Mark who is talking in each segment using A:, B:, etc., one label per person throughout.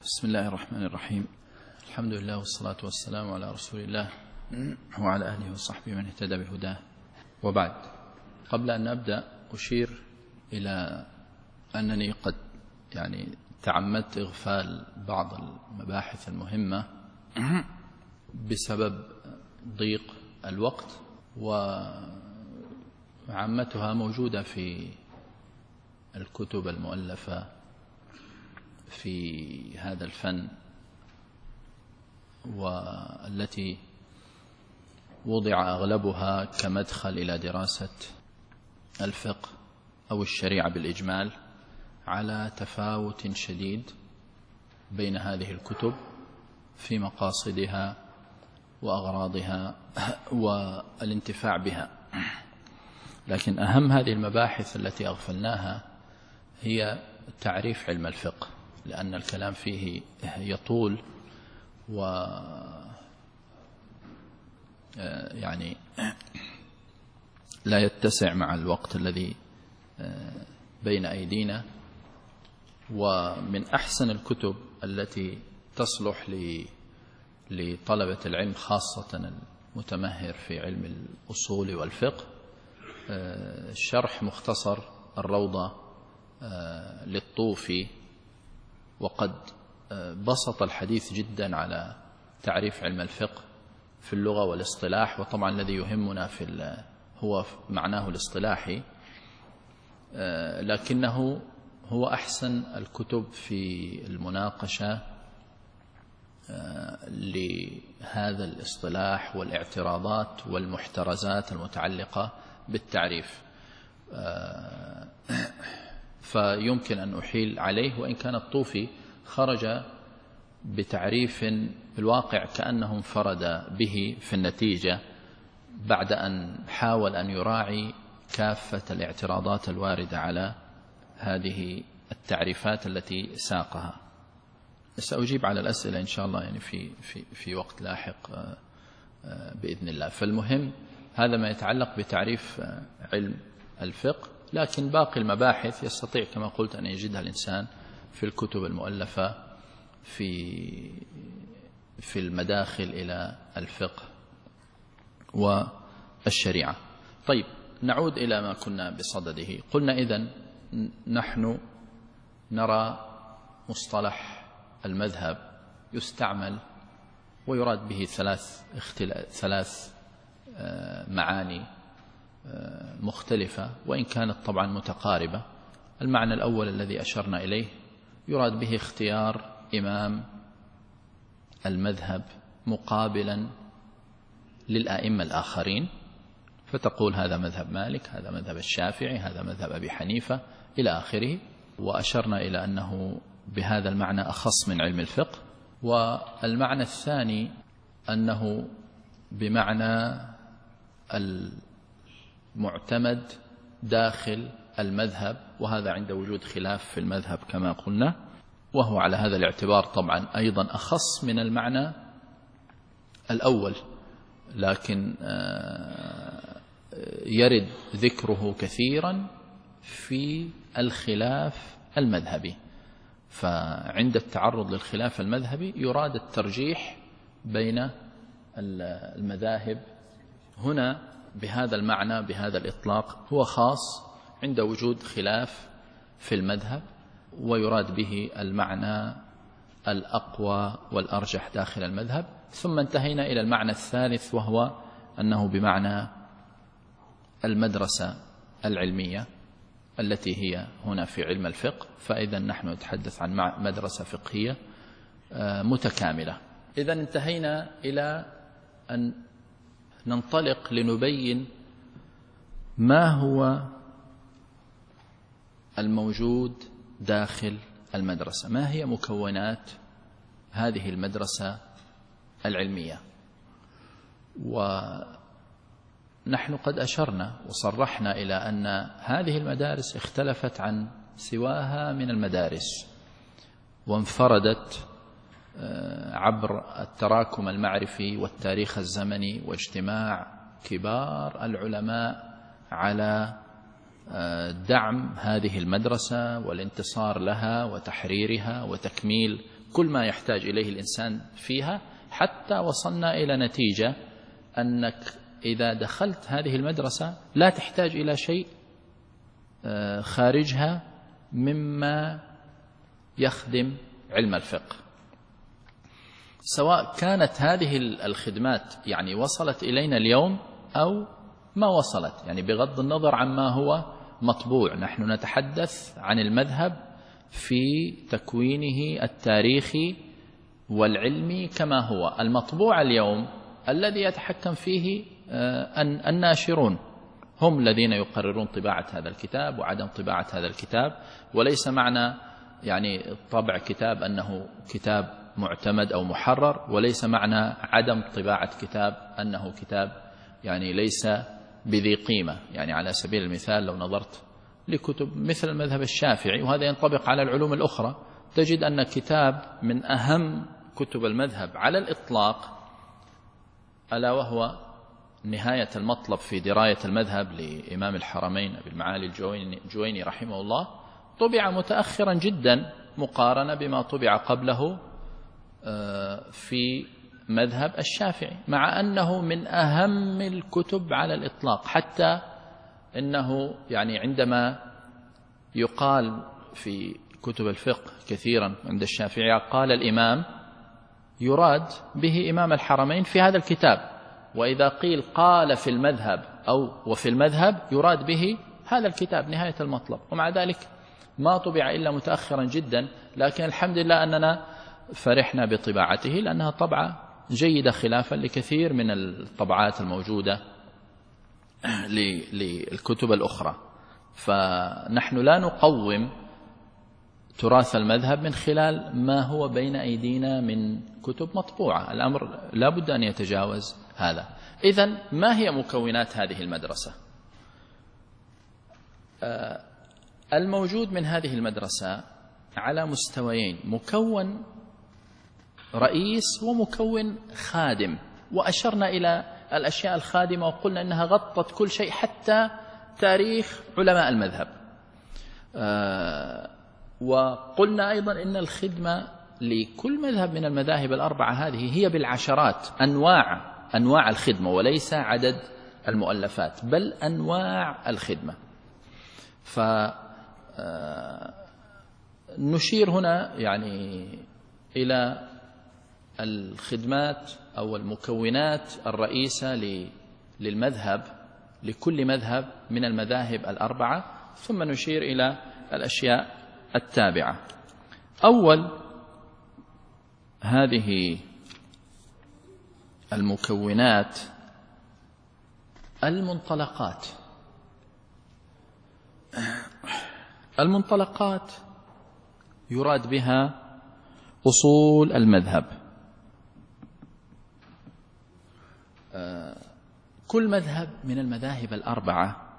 A: بسم الله الرحمن الرحيم. الحمد لله والصلاة والسلام على رسول الله وعلى آله وصحبه من اهتدى بهداه، وبعد. قبل أن نبدأ أشير إلى أنني قد تعمدت إغفال بعض المباحث المهمة بسبب ضيق الوقت، وعامتها موجودة في الكتب المؤلفة في هذا الفن، والتي وضع أغلبها كمدخل إلى دراسة الفقه أو الشريعة بالإجمال، على تفاوت شديد بين هذه الكتب في مقاصدها وأغراضها والانتفاع بها. لكن أهم هذه المباحث التي أغفلناها هي تعريف علم الفقه، لأن الكلام فيه يطول لا يتسع مع الوقت الذي بين أيدينا. ومن أحسن الكتب التي تصلح لطلبة العلم، خاصة المتمهر في علم الأصول والفقه، شرح مختصر الروضة للطوفي، وقد بسط الحديث جدا على تعريف علم الفقه في اللغة والاصطلاح. وطبعا الذي يهمنا هو معناه الاصطلاحي، لكنه هو أحسن الكتب في المناقشة لهذا الاصطلاح والاعتراضات والمحترزات المتعلقة بالتعريف، فيمكن أن أحيل عليه. وإن كان الطوفي خرج بتعريف في الواقع كأنه انفرد به في النتيجة، بعد أن حاول أن يراعي كافة الاعتراضات الواردة على هذه التعريفات التي ساقها. سأجيب على الأسئلة إن شاء الله في وقت لاحق بإذن الله. فالمهم هذا ما يتعلق بتعريف علم الفقه، لكن باقي المباحث يستطيع كما قلت أن يجدها الإنسان في الكتب المؤلفة في المداخل إلى الفقه والشريعة. طيب، نعود إلى ما كنا بصدده. قلنا إذن نحن نرى مصطلح المذهب يستعمل ويراد به ثلاث معاني مختلفة، وإن كانت طبعا متقاربة. المعنى الأول الذي أشرنا إليه يراد به اختيار إمام المذهب مقابلا للآئمة الآخرين، فتقول هذا مذهب مالك، هذا مذهب الشافعي، هذا مذهب أبي حنيفة إلى آخره. وأشرنا إلى أنه بهذا المعنى أخص من علم الفقه. والمعنى الثاني أنه بمعنى المعتمد داخل المذهب، وهذا عند وجود خلاف في المذهب كما قلنا، وهو على هذا الاعتبار طبعا أيضا أخص من المعنى الأول، لكن يرد ذكره كثيرا في الخلاف المذهبي. فعند التعرض للخلاف المذهبي يراد الترجيح بين المذاهب. هنا بهذا المعنى بهذا الإطلاق هو خاص عند وجود خلاف في المذهب، ويراد به المعنى الأقوى والأرجح داخل المذهب. ثم انتهينا إلى المعنى الثالث، وهو أنه بمعنى المدرسة العلمية التي هي هنا في علم الفقه. فإذا نحن نتحدث عن مدرسة فقهية متكاملة. إذا انتهينا إلى أن ننطلق لنبين ما هو الموجود داخل المدرسة، ما هي مكونات هذه المدرسة العلمية. ونحن قد أشرنا وصرحنا إلى أن هذه المدارس اختلفت عن سواها من المدارس، وانفردت عبر التراكم المعرفي والتاريخ الزمني واجتماع كبار العلماء على دعم هذه المدرسة والانتصار لها وتحريرها وتكميل كل ما يحتاج إليه الإنسان فيها، حتى وصلنا إلى نتيجة أنك إذا دخلت هذه المدرسة لا تحتاج إلى شيء خارجها مما يخدم علم الفقه، سواء كانت هذه الخدمات يعني وصلت إلينا اليوم أو ما وصلت، يعني بغض النظر عما هو مطبوع. نحن نتحدث عن المذهب في تكوينه التاريخي والعلمي كما هو. المطبوع اليوم الذي يتحكم فيه الناشرون، هم الذين يقررون طباعة هذا الكتاب وعدم طباعة هذا الكتاب. وليس معنى يعني طبع كتاب أنه كتاب معتمد أو محرر، وليس معنى عدم طباعة كتاب أنه كتاب يعني ليس بذي قيمة. يعني على سبيل المثال لو نظرت لكتب مثل المذهب الشافعي، وهذا ينطبق على العلوم الأخرى، تجد أن كتاب من أهم كتب المذهب على الإطلاق ألا وهو نهاية المطلب في دراية المذهب لإمام الحرمين أبي المعالي الجويني رحمه الله، طبع متأخرا جدا مقارنة بما طبع قبله في مذهب الشافعي، مع أنه من أهم الكتب على الإطلاق. حتى إنه يعني عندما يقال في كتب الفقه كثيرا عند الشافعي قال الإمام، يراد به إمام الحرمين في هذا الكتاب، وإذا قيل قال في المذهب أو وفي المذهب يراد به هذا الكتاب نهاية المطلب. ومع ذلك ما طبع إلا متأخرا جدا، لكن الحمد لله أننا فرحنا بطباعته لأنها طبعة جيدة خلافا لكثير من الطبعات الموجودة للكتب الأخرى. فنحن لا نقوم تراث المذهب من خلال ما هو بين أيدينا من كتب مطبوعة، الأمر لا بد أن يتجاوز هذا. إذن ما هي مكونات هذه المدرسة؟ الموجود من هذه المدرسة على مستويين، مكون رئيس ومكون خادم، وأشرنا إلى الأشياء الخادمة وقلنا أنها غطت كل شيء حتى تاريخ علماء المذهب. وقلنا أيضا أن الخدمة لكل مذهب من المذاهب الأربعة هذه هي بالعشرات، أنواع الخدمة، وليس عدد المؤلفات بل أنواع الخدمة. فنشير هنا يعني إلى الخدمات أو المكونات الرئيسة للمذهب، لكل مذهب من المذاهب الأربعة، ثم نشير إلى الأشياء التابعة. أول هذه المكونات المنطلقات. المنطلقات يراد بها أصول المذهب. كل مذهب من المذاهب الأربعة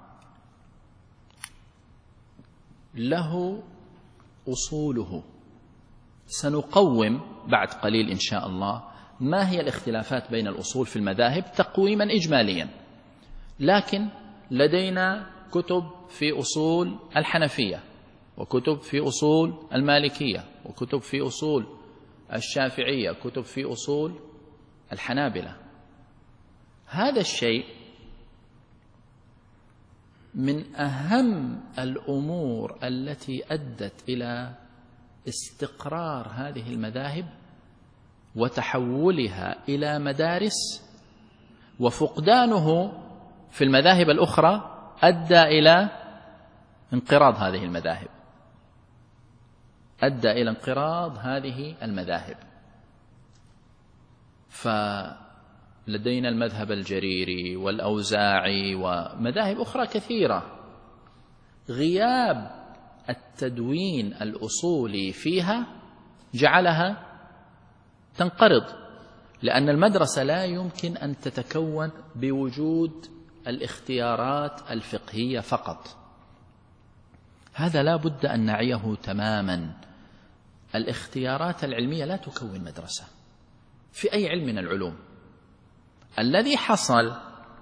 A: له أصوله. سنقوم بعد قليل إن شاء الله ما هي الاختلافات بين الأصول في المذاهب تقويما إجماليا، لكن لدينا كتب في أصول الحنفية، وكتب في أصول المالكية، وكتب في أصول الشافعية، كتب في أصول الحنابلة. هذا الشيء من أهم الأمور التي أدت إلى استقرار هذه المذاهب وتحولها إلى مدارس، وفقدانه في المذاهب الأخرى أدى إلى انقراض هذه المذاهب، أدى إلى انقراض هذه المذاهب. فلدينا المذهب الجريري والأوزاعي ومذاهب أخرى كثيرة، غياب التدوين الأصولي فيها جعلها تنقرض، لأن المدرسة لا يمكن أن تتكون بوجود الاختيارات الفقهية فقط. هذا لا بد أن نعيه تماما. الاختيارات العلمية لا تكون مدرسة في أي علم من العلوم. الذي حصل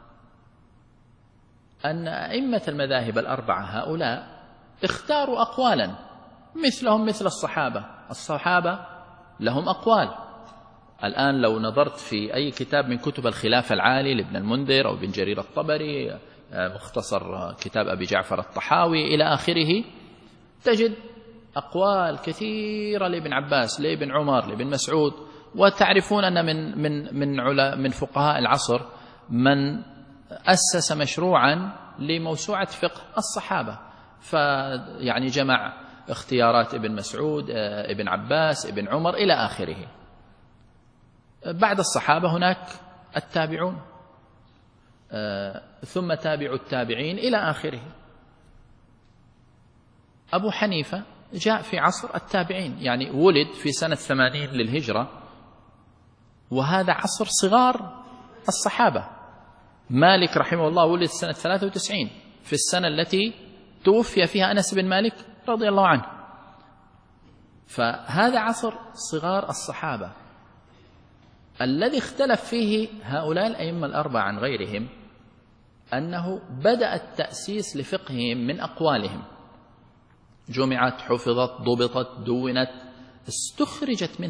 A: أن أئمة المذاهب الأربعة هؤلاء اختاروا أقوالا مثلهم مثل الصحابة لهم أقوال. الآن لو نظرت في أي كتاب من كتب الخلاف العالي لابن المنذر أو بن جرير الطبري، مختصر كتاب أبي جعفر الطحاوي إلى آخره، تجد أقوال كثيرة لابن عباس، لابن عمر، لابن مسعود. وتعرفون أن من فقهاء العصر من أسس مشروعا لموسوعة فقه الصحابة، فيعني جمع اختيارات ابن مسعود، ابن عباس، ابن عمر إلى آخره. بعد الصحابة هناك التابعون، ثم تابع التابعين إلى آخره. أبو حنيفة جاء في عصر التابعين، يعني ولد في سنة 80 للهجرة، وهذا عصر صغار الصحابة. مالك رحمه الله ولد سنة 93 في السنة التي توفي فيها أنس بن مالك رضي الله عنه، فهذا عصر صغار الصحابة. الذي اختلف فيه هؤلاء الأئمة الأربعة عن غيرهم أنه بدأ التأسيس لفقههم من أقوالهم، جمعت، حفظت، ضبطت، دونت، استخرجت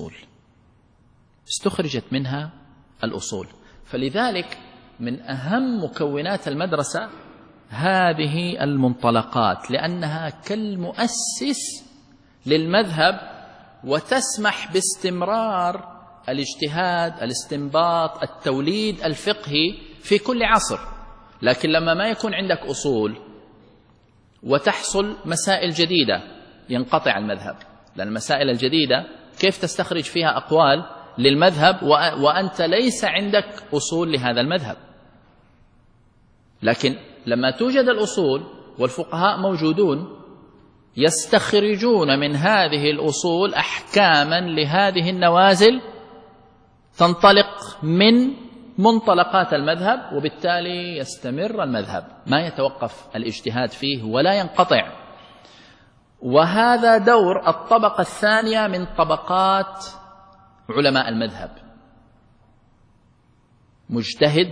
A: منها الأصول. فلذلك من أهم مكونات المدرسة هذه المنطلقات، لأنها كالمؤسس للمذهب، وتسمح باستمرار الاجتهاد، الاستنباط، التوليد الفقهي في كل عصر. لكن لما ما يكون عندك أصول وتحصل مسائل جديدة ينقطع المذهب، لأن المسائل الجديدة كيف تستخرج فيها أقوال للمذهب وأنت ليس عندك أصول لهذا المذهب؟ لكن لما توجد الأصول والفقهاء موجودون يستخرجون من هذه الأصول أحكاما لهذه النوازل تنطلق من منطلقات المذهب، وبالتالي يستمر المذهب، ما يتوقف الاجتهاد فيه ولا ينقطع. وهذا دور الطبقة الثانية من طبقات علماء المذهب، مجتهد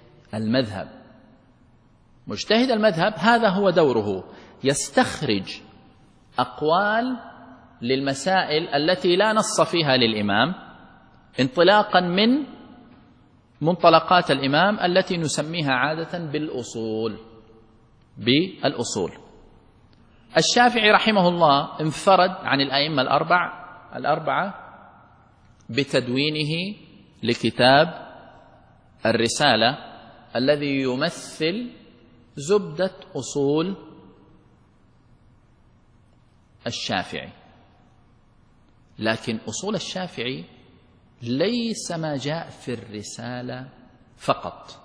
A: المذهب هذا هو دوره، يستخرج أقوال للمسائل التي لا نص فيها للإمام انطلاقا من منطلقات الإمام التي نسميها عادة بالأصول. الشافعي رحمه الله انفرد عن الأئمة الأربعة بتدوينه لكتاب الرسالة الذي يمثل زبدة أصول الشافعي. لكن أصول الشافعي ليس ما جاء في الرسالة فقط،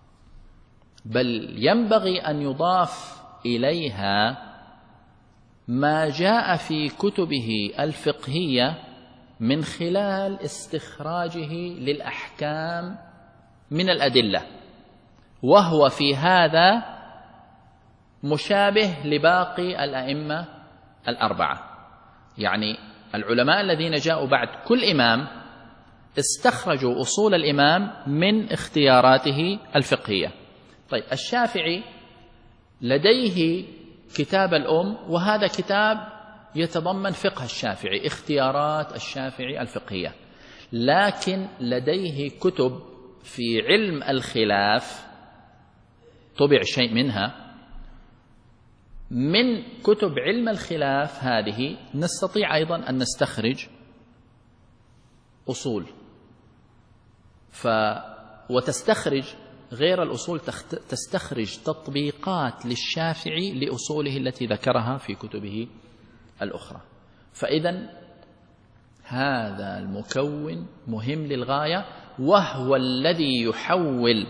A: بل ينبغي أن يضاف إليها ما جاء في كتبه الفقهية من خلال استخراجه للأحكام من الأدلة، وهو في هذا مشابه لباقي الأئمة الأربعة. يعني العلماء الذين جاءوا بعد كل إمام استخرجوا أصول الإمام من اختياراته الفقهية. طيب، الشافعي لديه كتاب الأم، وهذا كتاب يتضمن فقه الشافعي، اختيارات الشافعي الفقهية. لكن لديه كتب في علم الخلاف طبع شيء منها. من كتب علم الخلاف هذه نستطيع أيضا أن نستخرج أصول، وتستخرج غير الأصول، تستخرج تطبيقات للشافعي لأصوله التي ذكرها في كتبه الأخرى. فإذا هذا المكون مهم للغاية، وهو الذي يحول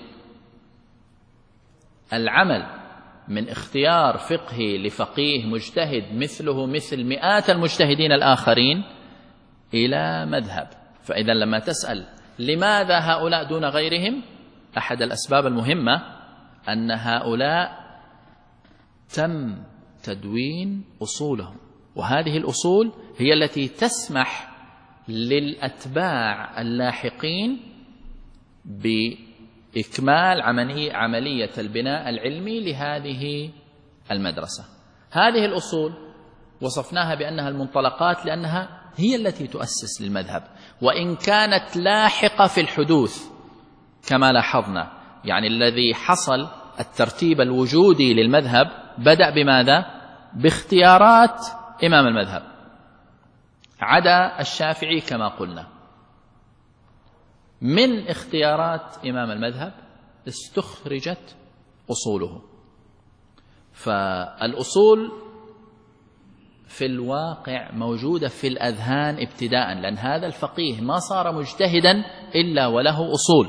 A: العمل من اختيار فقهي لفقيه مجتهد مثله مثل مئات المجتهدين الآخرين إلى مذهب. فإذا لما تسأل لماذا هؤلاء دون غيرهم، أحد الأسباب المهمة أن هؤلاء تم تدوين أصولهم، وهذه الأصول هي التي تسمح للأتباع اللاحقين بإكمال عملية البناء العلمي لهذه المدرسة. هذه الأصول وصفناها بأنها المنطلقات لأنها هي التي تؤسس للمذهب، وإن كانت لاحقة في الحدوث كما لاحظنا. يعني الذي حصل الترتيب الوجودي للمذهب بدأ بماذا؟ باختيارات إمام المذهب، عدا الشافعي كما قلنا. من اختيارات إمام المذهب استخرجت أصوله. فالأصول في الواقع موجودة في الأذهان ابتداء، لأن هذا الفقيه ما صار مجتهدا إلا وله أصول.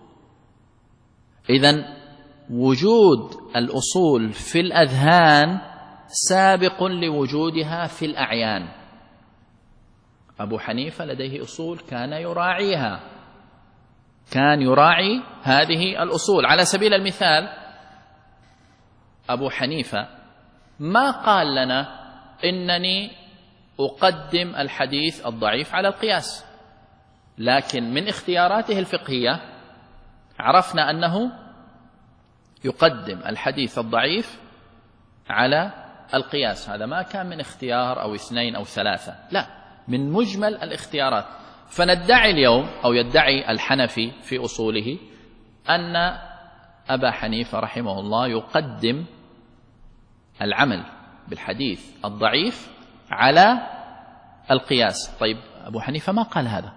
A: إذن وجود الأصول في الأذهان سابق لوجودها في الأعيان. أبو حنيفة لديه أصول كان يراعيها، كان يراعي هذه الأصول. على سبيل المثال أبو حنيفة ما قال لنا إنني أقدم الحديث الضعيف على القياس، لكن من اختياراته الفقهية عرفنا أنه يقدم الحديث الضعيف على القياس. هذا ما كان من اختيار أو اثنين أو ثلاثة، لا، من مجمل الاختيارات. فندعي اليوم أو يدعي الحنفي في أصوله أن أبا حنيفة رحمه الله يقدم العمل بالحديث الضعيف على القياس. طيب أبو حنيفة ما قال هذا.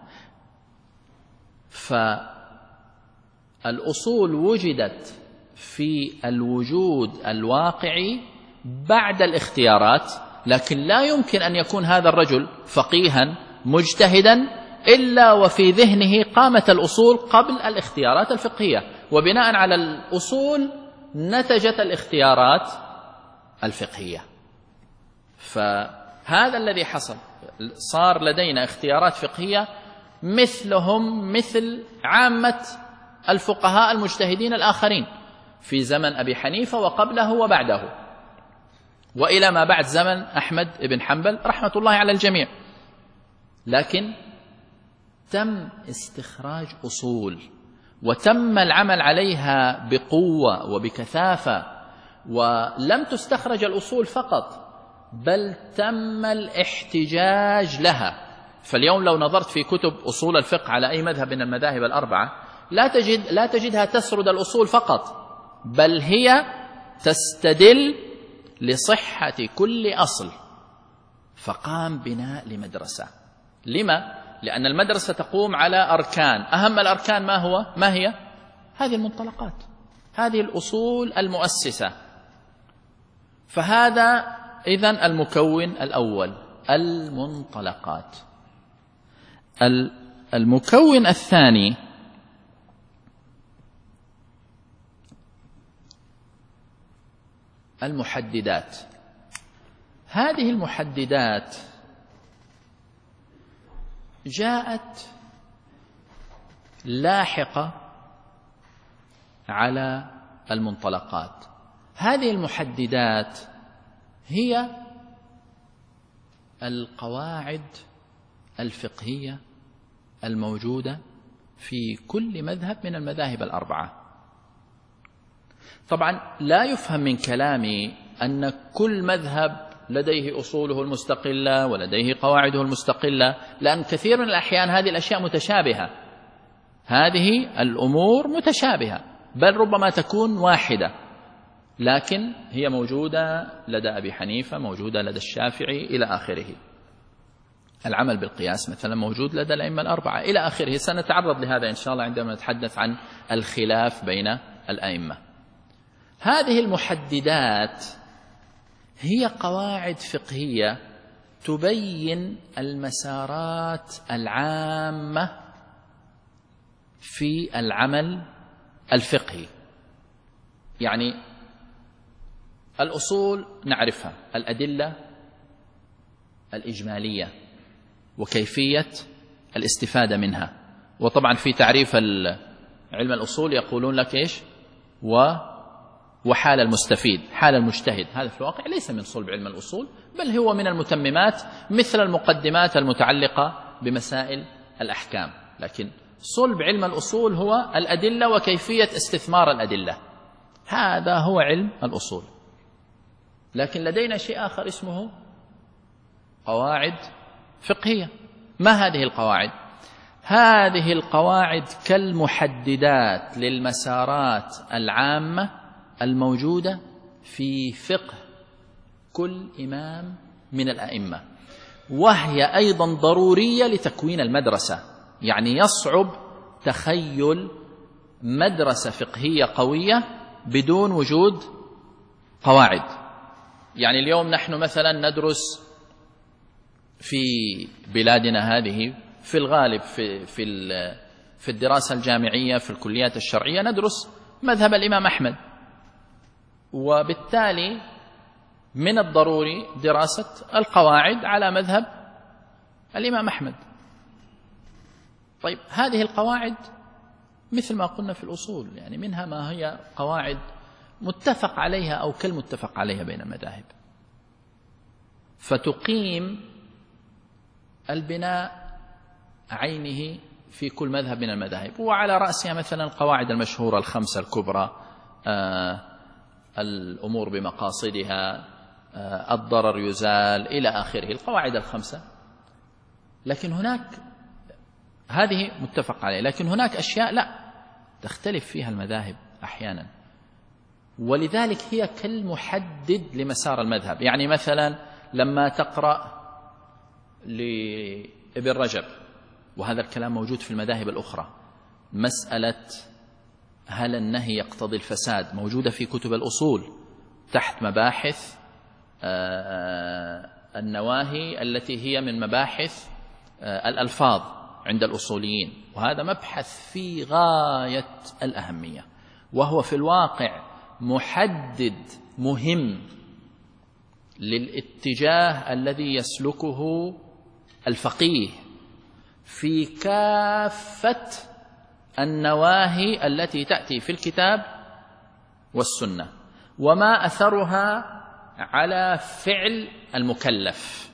A: فالأصول وجدت في الوجود الواقعي بعد الاختيارات، لكن لا يمكن أن يكون هذا الرجل فقيها مجتهدا إلا وفي ذهنه قامت الأصول قبل الاختيارات الفقهية، وبناء على الأصول نتجت الاختيارات الفقهية. فهذا الذي حصل، صار لدينا اختيارات فقهية مثلهم مثل عامة الفقهاء المجتهدين الآخرين في زمن أبي حنيفة وقبله وبعده، وإلى ما بعد زمن أحمد بن حنبل رحمة الله على الجميع. لكن تم استخراج أصول وتم العمل عليها بقوة وبكثافة، ولم تستخرج الأصول فقط بل تم الاحتجاج لها. فاليوم لو نظرت في كتب أصول الفقه على أي مذهب من المذاهب الأربعة لا تجدها تسرد الأصول فقط، بل هي تستدل لصحة كل أصل. فقام بناء لمدرسة. لما؟ لأن المدرسة تقوم على أركان، أهم الأركان ما هي؟ هذه المنطلقات، هذه الأصول المؤسسة. فهذا إذن المكون الأول، المنطلقات. المكون الثاني المحددات. هذه المحددات جاءت لاحقة على المنطلقات. هذه المحددات هي القواعد الفقهية الموجودة في كل مذهب من المذاهب الأربعة. طبعا لا يفهم من كلامي أن كل مذهب لديه أصوله المستقلة ولديه قواعده المستقلة، لأن كثير من الأحيان هذه الأشياء متشابهة، هذه الأمور متشابهة، بل ربما تكون واحدة، لكن هي موجودة لدى أبي حنيفة، موجودة لدى الشافعي إلى آخره. العمل بالقياس مثلا موجود لدى الأئمة الأربعة إلى آخره. سنتعرض لهذا إن شاء الله عندما نتحدث عن الخلاف بين الأئمة. هذه المحددات هي قواعد فقهية تبين المسارات العامة في العمل الفقهي. يعني الأصول نعرفها، الأدلة الإجمالية وكيفية الاستفادة منها. وطبعا في تعريف علم الأصول يقولون لك إيش؟ وحال المستفيد، حال المجتهد. هذا في الواقع ليس من صلب علم الأصول، بل هو من المتممات مثل المقدمات المتعلقة بمسائل الأحكام. لكن صلب علم الأصول هو الأدلة وكيفية استثمار الأدلة، هذا هو علم الأصول. لكن لدينا شيء آخر اسمه قواعد فقهية. ما هذه القواعد؟ هذه القواعد كالمحددات للمسارات العامة الموجودة في فقه كل إمام من الأئمة، وهي أيضا ضرورية لتكوين المدرسة. يعني يصعب تخيل مدرسة فقهية قوية بدون وجود قواعد. يعني اليوم نحن مثلا ندرس في بلادنا هذه في الغالب في الدراسة الجامعية في الكليات الشرعية ندرس مذهب الإمام أحمد، وبالتالي من الضروري دراسة القواعد على مذهب الإمام أحمد. طيب هذه القواعد مثل ما قلنا في الأصول، يعني منها ما هي قواعد متفق عليها أو كالمتفق عليها بين المذاهب، فتقيم البناء عينه في كل مذهب من المذاهب، وعلى رأسها مثلا القواعد المشهورة الخمسة الكبرى، الأمور بمقاصدها، الضرر يزال، إلى آخره، القواعد الخمسة. لكن هناك هذه متفق عليه، لكن هناك أشياء لا تختلف فيها المذاهب أحيانا، ولذلك هي كالمحدد لمسار المذهب. يعني مثلا لما تقرأ لابن رجب، وهذا الكلام موجود في المذاهب الأخرى، مسألة هل النهي يقتضي الفساد موجودة في كتب الأصول تحت مباحث النواهي التي هي من مباحث الألفاظ عند الأصوليين، وهذا مبحث في غاية الأهمية، وهو في الواقع محدد مهم للاتجاه الذي يسلكه الفقيه في كافة النواهي التي تأتي في الكتاب والسنة، وما أثرها على فعل المكلف.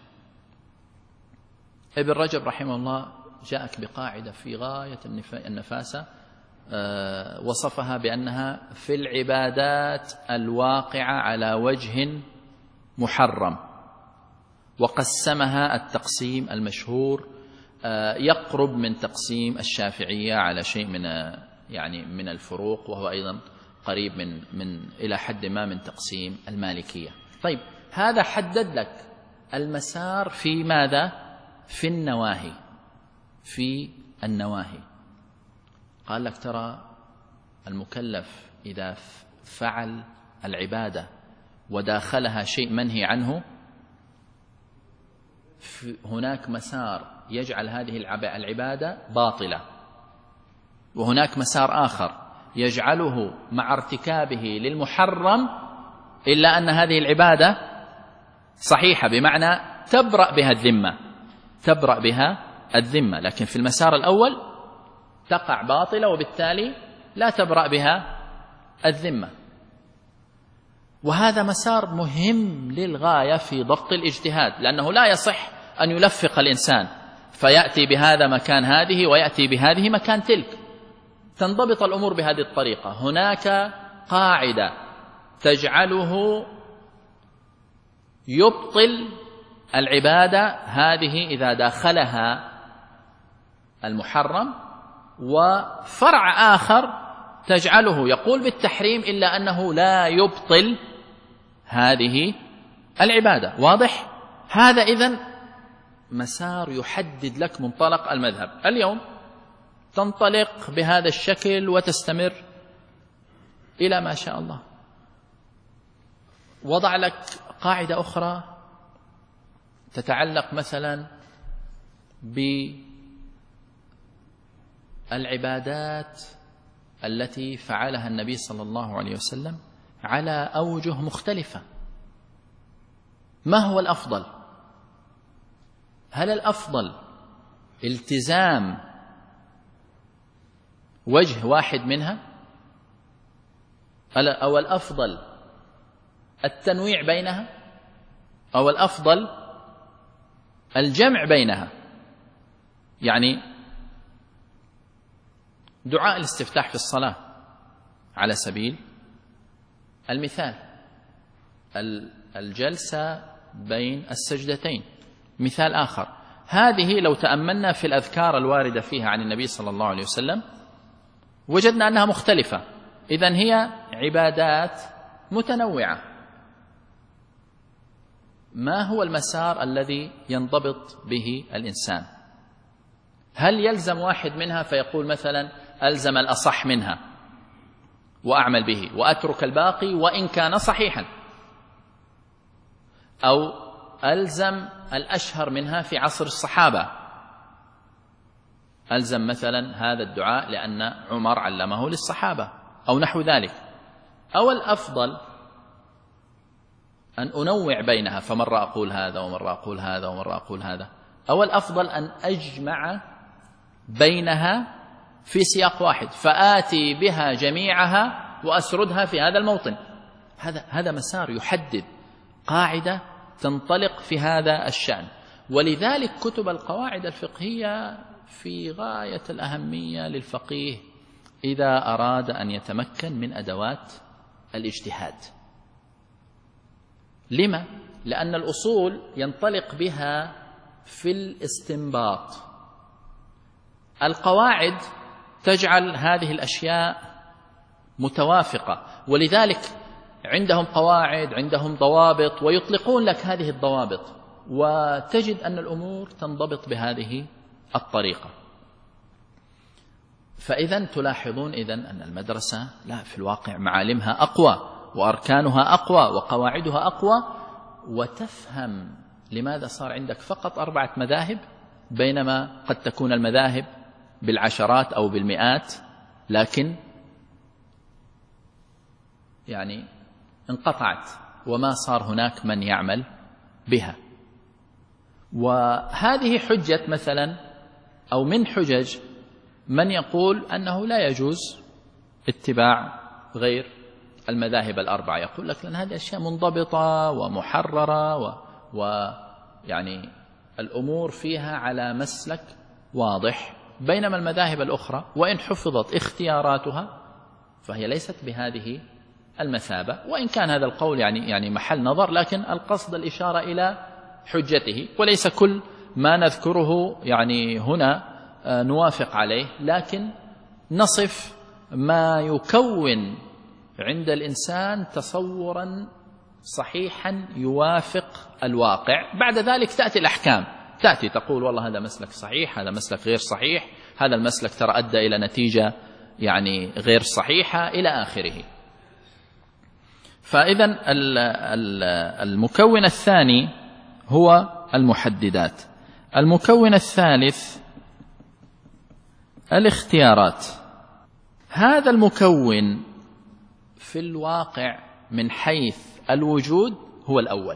A: ابن رجب رحمه الله جاءك بقاعدة في غاية النفاسة، وصفها بأنها في العبادات الواقعة على وجه محرم، وقسمها التقسيم المشهور يقرب من تقسيم الشافعية على شيء من الفروق، وهو أيضا قريب من إلى حد ما من تقسيم المالكية. طيب هذا حدد لك المسار في ماذا؟ في النواهي. في النواهي قال لك ترى المكلف إذا فعل العبادة وداخلها شيء منهي عنه، هناك مسار يجعل هذه العبادة باطلة، وهناك مسار آخر يجعله مع ارتكابه للمحرم إلا أن هذه العبادة صحيحة، بمعنى تبرأ بها الذمة، تبرأ بها الذمة، لكن في المسار الأول تقع باطلة وبالتالي لا تبرأ بها الذمة. وهذا مسار مهم للغاية في ضبط الاجتهاد، لأنه لا يصح أن يلفق الإنسان فيأتي بهذا مكان هذه ويأتي بهذه مكان تلك، تنضبط الأمور بهذه الطريقة. هناك قاعدة تجعله يبطل العبادة هذه إذا داخلها المحرم، وفرع آخر تجعله يقول بالتحريم إلا أنه لا يبطل هذه العبادة. واضح؟ هذا إذن مسار يحدد لك منطلق المذهب. اليوم تنطلق بهذا الشكل وتستمر إلى ما شاء الله. وضع لك قاعدة أخرى تتعلق مثلا بالعبادات التي فعلها النبي صلى الله عليه وسلم على أوجه مختلفة. ما هو الأفضل؟ هل الأفضل التزام وجه واحد منها، أو الأفضل التنويع بينها، أو الأفضل الجمع بينها؟ يعني دعاء الاستفتاح في الصلاة على سبيل المثال، الجلسة بين السجدتين مثال آخر، هذه لو تأملنا في الأذكار الواردة فيها عن النبي صلى الله عليه وسلم وجدنا أنها مختلفة. إذن هي عبادات متنوعة. ما هو المسار الذي ينضبط به الإنسان؟ هل يلزم واحد منها فيقول مثلا ألزم الأصح منها وأعمل به وأترك الباقي وإن كان صحيحا، أو ألزم الأشهر منها في عصر الصحابة، ألزم مثلا هذا الدعاء لأن عمر علمه للصحابة أو نحو ذلك، أو الأفضل أن أنوع بينها، فمرة أقول هذا ومرة أقول هذا ومرة أقول هذا، أو الأفضل أن أجمع بينها في سياق واحد فآتي بها جميعها وأسردها في هذا الموطن. هذا مسار يحدد قاعدة تنطلق في هذا الشأن. ولذلك كتب القواعد الفقهية في غاية الأهمية للفقيه إذا أراد أن يتمكن من أدوات الاجتهاد. لما؟ لأن الأصول ينطلق بها في الاستنباط، القواعد تجعل هذه الأشياء متوافقة، ولذلك عندهم قواعد، عندهم ضوابط، ويطلقون لك هذه الضوابط، وتجد أن الأمور تنضبط بهذه الطريقة. فإذا تلاحظون أن المدرسة لا، في الواقع معالمها أقوى وأركانها أقوى وقواعدها أقوى، وتفهم لماذا صار عندك فقط 4 مذاهب بينما قد تكون المذاهب بالعشرات أو بالمئات، لكن يعني انقطعت وما صار هناك من يعمل بها. وهذه حجة مثلا أو من حجج من يقول أنه لا يجوز اتباع غير المذاهب ال4، يقول لك لأن هذه أشياء منضبطة ومحررة ويعني الأمور فيها على مسلك واضح، بينما المذاهب الأخرى وإن حفظت اختياراتها فهي ليست بهذه المثابة. وإن كان هذا القول يعني محل نظر، لكن القصد الإشارة إلى حجته، وليس كل ما نذكره يعني هنا نوافق عليه، لكن نصف ما يكون عند الإنسان تصورا صحيحا يوافق الواقع. بعد ذلك تأتي الأحكام، تأتي تقول والله هذا مسلك صحيح، هذا مسلك غير صحيح، هذا المسلك ترى أدى إلى نتيجة يعني غير صحيحة إلى آخره. فإذا المكون الثاني هو المحددات. المكون الثالث الاختيارات. هذا المكون في الواقع من حيث الوجود هو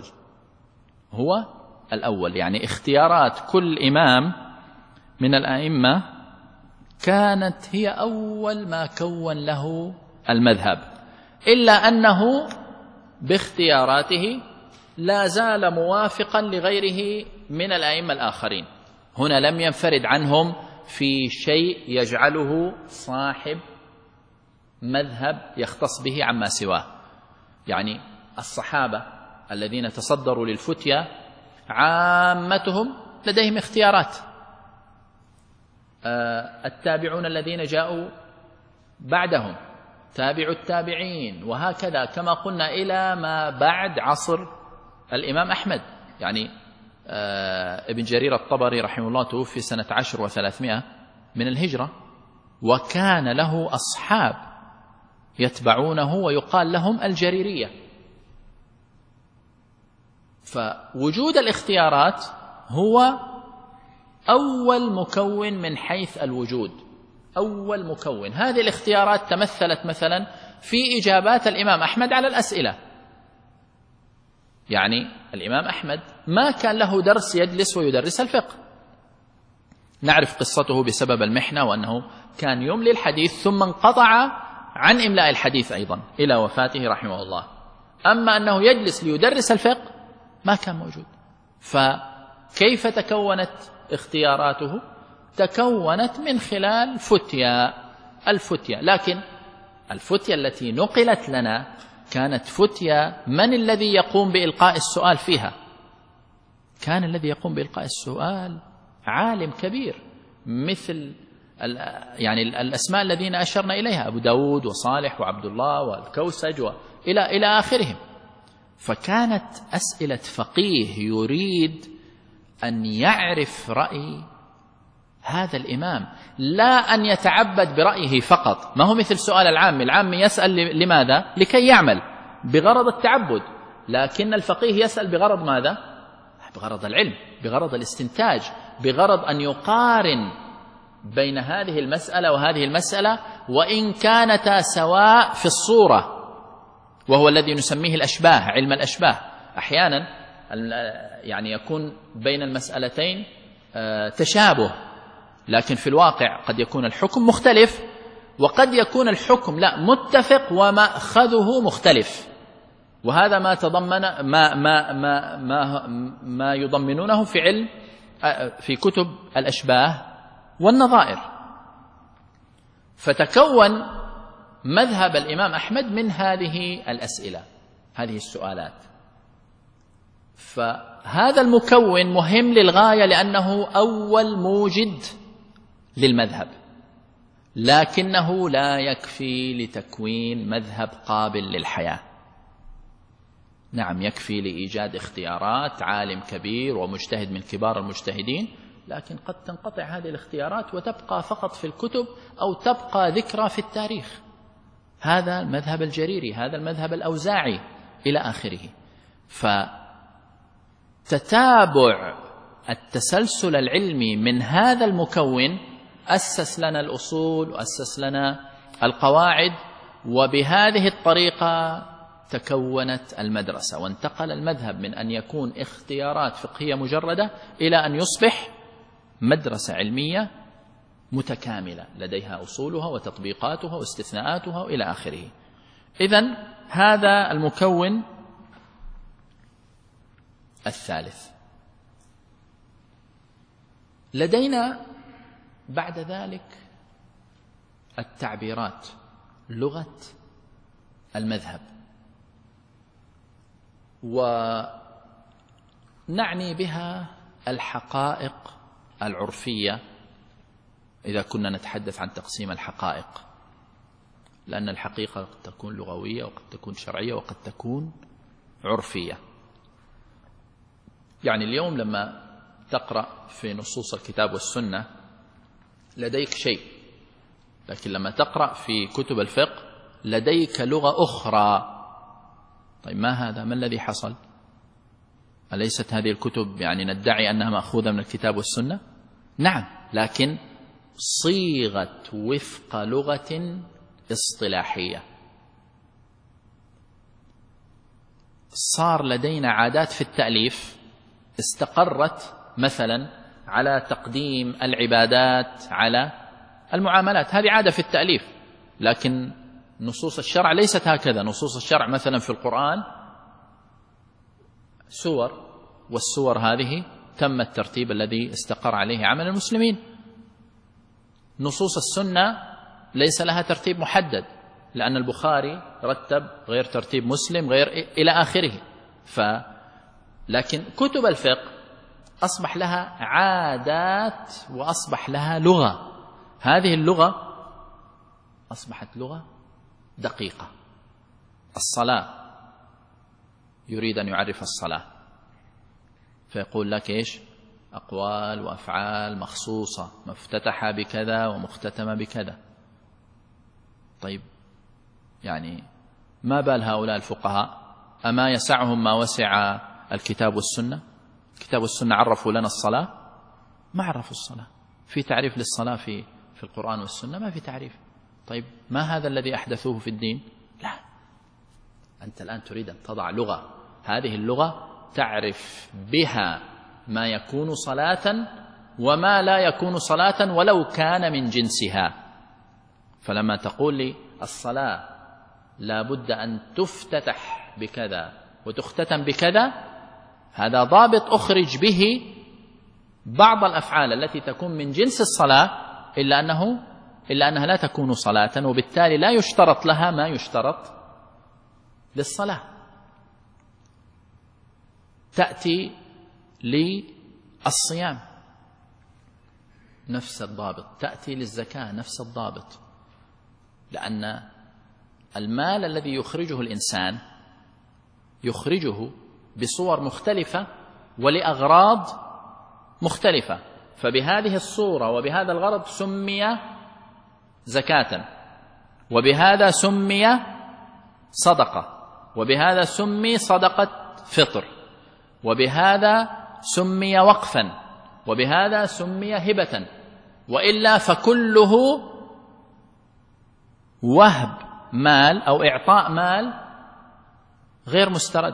A: الأول، يعني اختيارات كل إمام من الأئمة كانت هي أول ما كون له المذهب، إلا أنه باختياراته لا زال موافقا لغيره من الأئمة الآخرين. هنا لم ينفرد عنهم في شيء يجعله صاحب مذهب يختص به عما سواه. يعني الصحابة الذين تصدروا للفتية عامتهم لديهم اختيارات، التابعون الذين جاءوا بعدهم، تابع التابعين، وهكذا كما قلنا إلى ما بعد عصر الإمام أحمد. يعني ابن جرير الطبري رحمه الله توفي سنة 10 و300 من الهجرة، وكان له أصحاب يتبعونه ويقال لهم الجريرية. فوجود الاختيارات هو أول مكون من حيث الوجود، أول مكون. هذه الاختيارات تمثلت مثلا في إجابات الإمام أحمد على الأسئلة. يعني الإمام أحمد ما كان له درس يجلس ويدرس الفقه، نعرف قصته بسبب المحنة، وأنه كان يملي الحديث ثم انقطع عن إملاء الحديث أيضا إلى وفاته رحمه الله. أما أنه يجلس ليدرس الفقه ما كان موجود. فكيف تكونت اختياراته؟ تكونت من خلال الفتية، لكن الفتية التي نقلت لنا كانت فتية من الذي يقوم بإلقاء السؤال فيها؟ كان الذي يقوم بإلقاء السؤال عالم كبير مثل يعني الأسماء الذين أشرنا إليها أبو داود وصالح وعبد الله والكوسج إلى آخرهم. فكانت أسئلة فقيه يريد أن يعرف رأي هذا الإمام، لا أن يتعبد برأيه فقط. ما هو مثل سؤال العام يسأل لماذا؟ لكي يعمل بغرض التعبد، لكن الفقيه يسأل بغرض ماذا؟ بغرض العلم، بغرض الاستنتاج، بغرض أن يقارن بين هذه المسألة وهذه المسألة، وإن كانتا سواء في الصورة، وهو الذي نسميه الأشباه، علم الأشباه. أحيانا يعني يكون بين المسألتين تشابه، لكن في الواقع قد يكون الحكم مختلف، وقد يكون الحكم لا متفق ومأخذه مختلف. وهذا ما تضمن ما يضمنونه في علم في كتب الأشباه والنظائر. فتكون مذهب الإمام أحمد من هذه الأسئلة، هذه السؤالات. فهذا المكون مهم للغاية، لأنه أول موجد للمذهب، لكنه لا يكفي لتكوين مذهب قابل للحياة. نعم، يكفي لإيجاد اختيارات عالم كبير ومجتهد من كبار المجتهدين، لكن قد تنقطع هذه الاختيارات وتبقى فقط في الكتب أو تبقى ذكرى في التاريخ. هذا المذهب الجريري، هذا المذهب الأوزاعي إلى آخره. فتتابع التسلسل العلمي من هذا المكون أسس لنا الأصول وأسس لنا القواعد، وبهذه الطريقة تكونت المدرسة، وانتقل المذهب من أن يكون اختيارات فقهية مجردة إلى أن يصبح مدرسة علمية متكاملة لديها أصولها وتطبيقاتها واستثناءاتها إلى آخره. إذن هذا المكون الثالث. لدينا بعد ذلك التعبيرات، لغة المذهب، ونعني بها الحقائق العرفية إذا كنا نتحدث عن تقسيم الحقائق، لأن الحقيقة قد تكون لغوية وقد تكون شرعية وقد تكون عرفية. يعني اليوم لما تقرأ في نصوص الكتاب والسنة لديك شيء، لكن لما تقرأ في كتب الفقه لديك لغة أخرى. طيب ما هذا؟ ما الذي حصل؟ أليست هذه الكتب يعني ندعي أنها مأخوذة من الكتاب والسنة؟ نعم، لكن صيغت وفق لغة اصطلاحية. صار لدينا عادات في التأليف استقرت مثلا على تقديم العبادات على المعاملات، هذه عادة في التأليف، لكن نصوص الشرع ليست هكذا. نصوص الشرع مثلا في القرآن سور، والسور هذه تم الترتيب الذي استقر عليه عمل المسلمين. نصوص السنة ليس لها ترتيب محدد، لأن البخاري رتب غير ترتيب مسلم غير إلى آخره. لكن كتب الفقه أصبح لها عادات وأصبح لها لغة. هذه اللغة أصبحت لغة دقيقة. الصلاة يريد أن يعرف الصلاة فيقول لك إيش؟ أقوال وأفعال مخصوصة، مفتتحة بكذا ومختتمة بكذا. طيب يعني ما بال هؤلاء الفقهاء؟ أما يسعهم ما وسع الكتاب والسنة؟ الكتاب والسنة عرفوا لنا الصلاة؟ ما عرفوا الصلاة. في تعريف للصلاة في القرآن والسنة؟ ما في تعريف. طيب ما هذا الذي أحدثوه في الدين؟ لا، أنت الآن تريد أن تضع لغة، هذه اللغة تعرف بها ما يكون صلاة وما لا يكون صلاة ولو كان من جنسها. فلما تقول لي الصلاة لا بد أن تفتتح بكذا وتختتم بكذا، هذا ضابط أخرج به بعض الأفعال التي تكون من جنس الصلاة، إلا أنها لا تكون صلاة، وبالتالي لا يشترط لها ما يشترط للصلاة. تأتي للصيام، نفس الضابط، تأتي للزكاة نفس الضابط، لأن المال الذي يخرجه الإنسان يخرجه بصور مختلفة ولأغراض مختلفة، فبهذه الصورة وبهذا الغرض سمي زكاة، وبهذا سمي صدقة، وبهذا سمي صدقة فطر، وبهذا سمي وقفا، وبهذا سمي هبة، وإلا فكله وهب مال أو إعطاء مال غير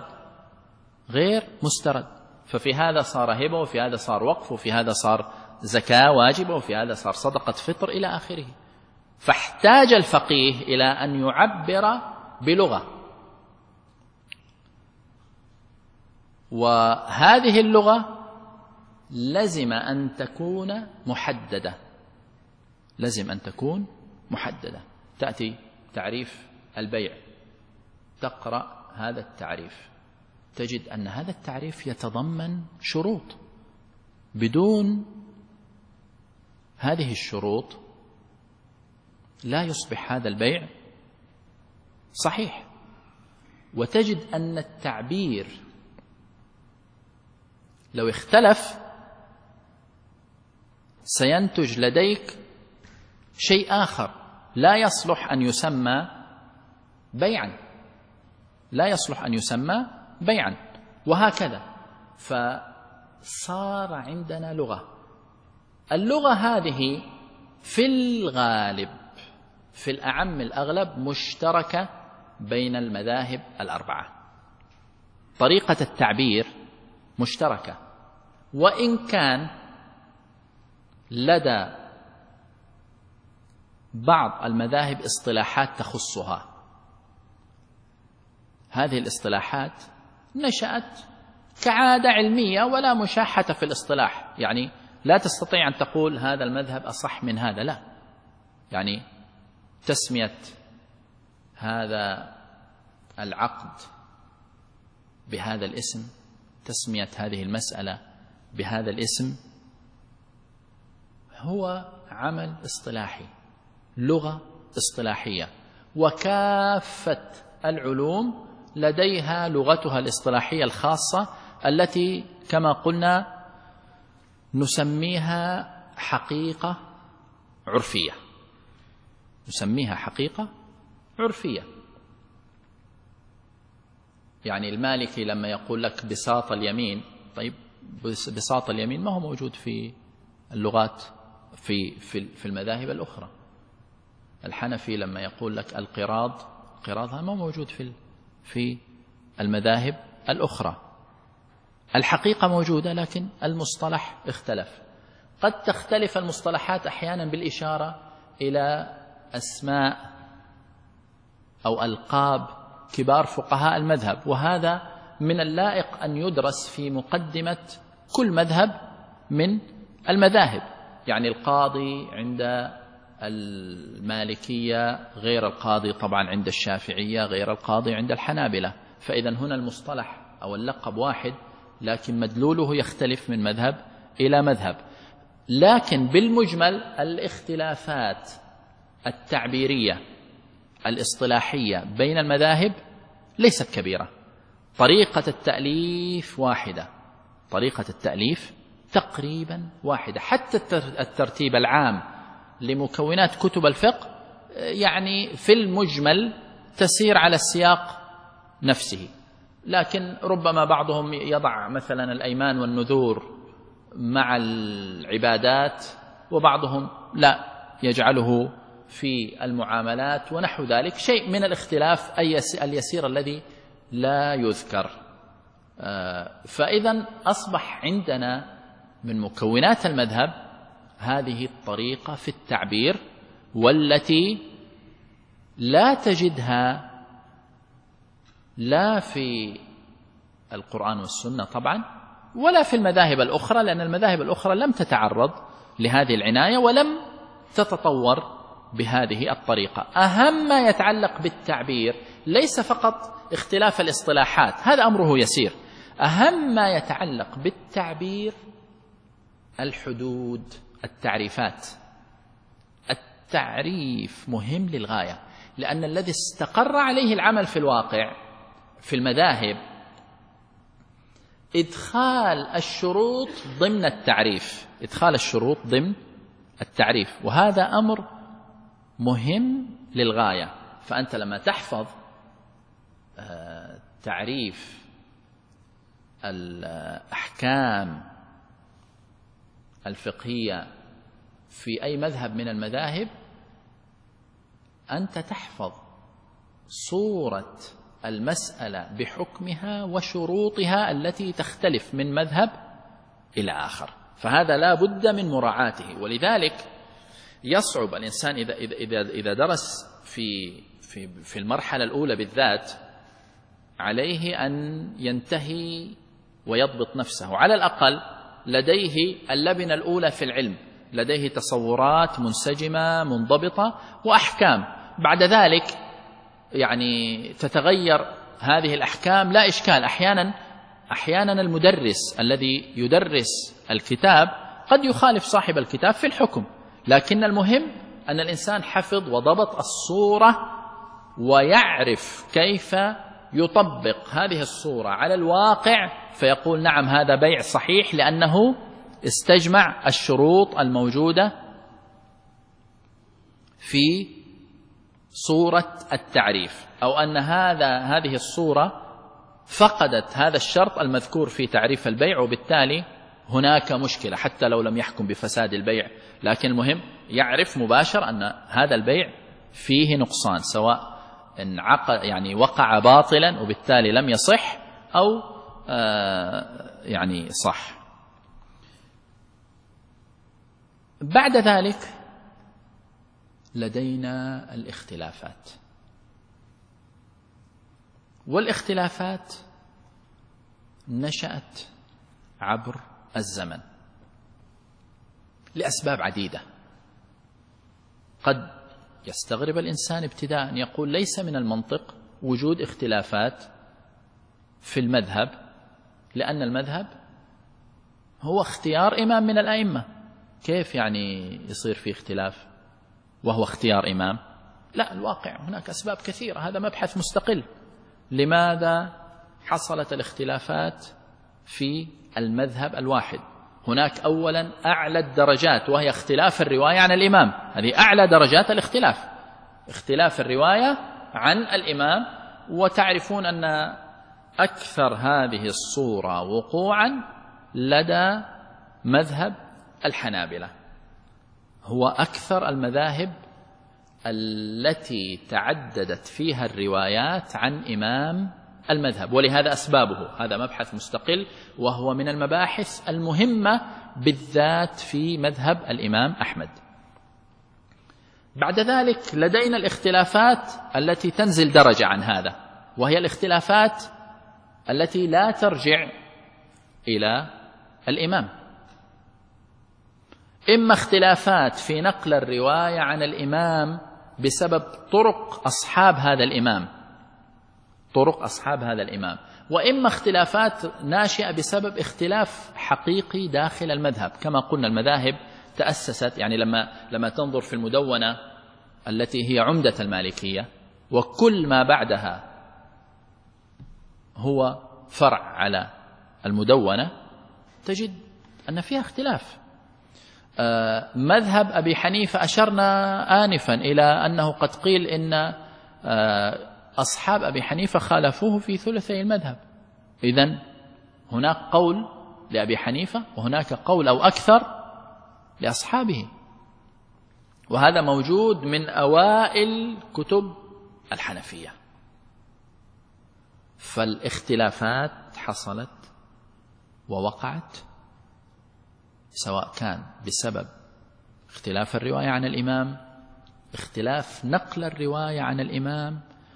A: مسترد، ففي هذا صار هبة، وفي هذا صار وقف، وفي هذا صار زكاة واجبة، وفي هذا صار صدقة فطر إلى آخره. فاحتاج الفقيه إلى أن يعبر بلغة، وهذه اللغة لزم أن تكون محددة. تأتي تعريف البيع، تقرأ هذا التعريف، تجد أن هذا التعريف يتضمن شروط، بدون هذه الشروط لا يصبح هذا البيع صحيح. وتجد أن التعبير لو اختلف سينتج لديك شيء آخر لا يصلح أن يسمى بيعا، وهكذا. فصار عندنا لغة، اللغة هذه في الغالب، في الأعم الأغلب، مشتركة بين المذاهب الأربعة، طريقة التعبير مشتركة، وإن كان لدى بعض المذاهب اصطلاحات تخصها. هذه الاصطلاحات نشأت كعادة علمية ولا مشاحة في الاصطلاح، يعني لا تستطيع أن تقول هذا المذهب أصح من هذا، لا، يعني تسمية هذا العقد بهذا الاسم، تسمية هذه المسألة بهذا الاسم، هو عمل اصطلاحي، لغة اصطلاحية، وكافة العلوم لديها لغتها الاصطلاحية الخاصة التي كما قلنا نسميها حقيقة عرفية. يعني المالكي لما يقول لك بساط اليمين، طيب بساط اليمين ما هو موجود في اللغات في المذاهب الأخرى. الحنفي لما يقول لك القراض هذا ما موجود في المذاهب الأخرى. الحقيقة موجودة لكن المصطلح اختلف. قد تختلف المصطلحات أحيانا بالإشارة إلى أسماء أو ألقاب كبار فقهاء المذهب، وهذا من اللائق أن يدرس في مقدمة كل مذهب من المذاهب. يعني القاضي عند المالكية غير القاضي طبعا عند الشافعية، غير القاضي عند الحنابلة، فإذا هنا المصطلح أو اللقب واحد لكن مدلوله يختلف من مذهب إلى مذهب. لكن بالمجمل الاختلافات التعبيرية الاصطلاحية بين المذاهب ليست كبيرة. طريقة التأليف واحدة، طريقة التأليف تقريبا واحدة، حتى الترتيب العام لمكونات كتب الفقه يعني في المجمل تسير على السياق نفسه، لكن ربما بعضهم يضع مثلا الأيمان والنذور مع العبادات، وبعضهم لا يجعله في المعاملات ونحو ذلك، شيء من الاختلاف اليسير الذي لا يذكر. فإذا أصبح عندنا من مكونات المذهب هذه الطريقة في التعبير، والتي لا تجدها لا في القرآن والسنة طبعا ولا في المذاهب الأخرى، لأن المذاهب الأخرى لم تتعرض لهذه العناية ولم تتطور بهذه الطريقة. أهم ما يتعلق بالتعبير ليس فقط اختلاف الاصطلاحات، هذا أمره يسير، أهم ما يتعلق بالتعبير الحدود التعريفات. التعريف مهم للغاية، لأن الذي استقر عليه العمل في الواقع في المذاهب إدخال الشروط ضمن التعريف، إدخال الشروط ضمن التعريف، وهذا أمر مهم للغاية. فأنت لما تحفظ تعريف الأحكام الفقهية في أي مذهب من المذاهب، أنت تحفظ صورة المسألة بحكمها وشروطها التي تختلف من مذهب إلى آخر، فهذا لا بد من مراعاته. ولذلك يصعب الإنسان إذا درس في المرحلة الأولى بالذات، عليه أن ينتهي ويضبط نفسه، على الأقل لديه اللبنة الأولى في العلم، لديه تصورات منسجمة منضبطة وأحكام. بعد ذلك يعني تتغير هذه الأحكام لا إشكال. أحيانا المدرس الذي يدرس الكتاب قد يخالف صاحب الكتاب في الحكم، لكن المهم أن الإنسان حفظ وضبط الصورة ويعرف كيف يطبق هذه الصورة على الواقع، فيقول نعم هذا بيع صحيح لأنه استجمع الشروط الموجودة في صورة التعريف، أو أن هذه الصورة فقدت هذا الشرط المذكور في تعريف البيع، وبالتالي هناك مشكلة حتى لو لم يحكم بفساد البيع، لكن المهم يعرف مباشر أن هذا البيع فيه نقصان، سواء يعني وقع باطلا وبالتالي لم يصح، أو يعني صح. بعد ذلك لدينا الاختلافات، والاختلافات نشأت عبر الزمن لأسباب عديدة. قد يستغرب الإنسان ابتداء أن يقول ليس من المنطق وجود اختلافات في المذهب، لأن المذهب هو اختيار إمام من الأئمة، كيف يعني يصير في اختلاف وهو اختيار إمام؟ لا، الواقع هناك أسباب كثيرة، هذا مبحث مستقل. لماذا حصلت الاختلافات في المذهب الواحد؟ هناك أولا أعلى الدرجات، وهي اختلاف الرواية عن الإمام، هذه أعلى درجات الاختلاف، اختلاف الرواية عن الإمام. وتعرفون أن أكثر هذه الصورة وقوعا لدى مذهب الحنابلة، هو أكثر المذاهب التي تعددت فيها الروايات عن إمام المذهب، ولهذا أسبابه، هذا مبحث مستقل وهو من المباحث المهمة بالذات في مذهب الإمام أحمد. بعد ذلك لدينا الاختلافات التي تنزل درجة عن هذا، وهي الاختلافات التي لا ترجع إلى الإمام، إما اختلافات في نقل الرواية عن الإمام بسبب طرق أصحاب هذا الإمام، وإما اختلافات ناشئة بسبب اختلاف حقيقي داخل المذهب. كما قلنا المذاهب تأسست، يعني لما تنظر في المدونة التي هي عمدة المالكية، وكل ما بعدها هو فرع على المدونة، تجد أن فيها اختلاف. مذهب أبي حنيفة أشرنا آنفا إلى أنه قد قيل إن أصحاب أبي حنيفة خالفوه في ثلثي المذهب. إذن هناك قول لأبي حنيفة وهناك قول أو أكثر لأصحابه، وهذا موجود من أوائل كتب الحنفية. فالاختلافات حصلت ووقعت، سواء كان بسبب اختلاف الرواية عن الإمام، اختلاف نقل الرواية عن الإمام،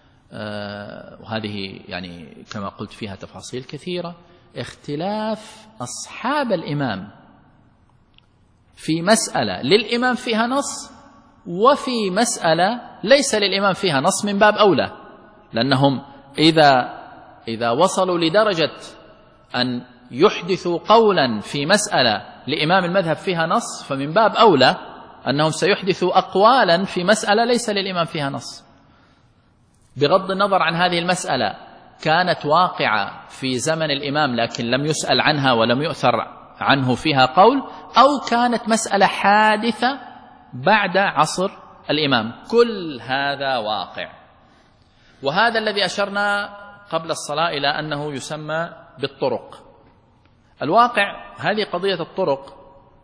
A: وهذه يعني كما قلت فيها تفاصيل كثيرة، اختلاف أصحاب الإمام في مسألة للإمام فيها نص، وفي مسألة ليس للإمام فيها نص من باب أولى، لأنهم إذا وصلوا لدرجة أن يحدثوا قولا في مسألة لإمام المذهب فيها نص، فمن باب أولى أنهم سيحدثوا أقوالا في مسألة ليس للإمام فيها نص، بغض النظر عن هذه المسألة كانت واقعة في زمن الإمام لكن لم يسأل عنها ولم يؤثر عنه فيها قول، أو كانت مسألة حادثة بعد عصر الإمام. كل هذا واقع، وهذا الذي أشرنا قبل الصلاة إلى أنه يسمى بالطرق. الواقع هذه قضية الطرق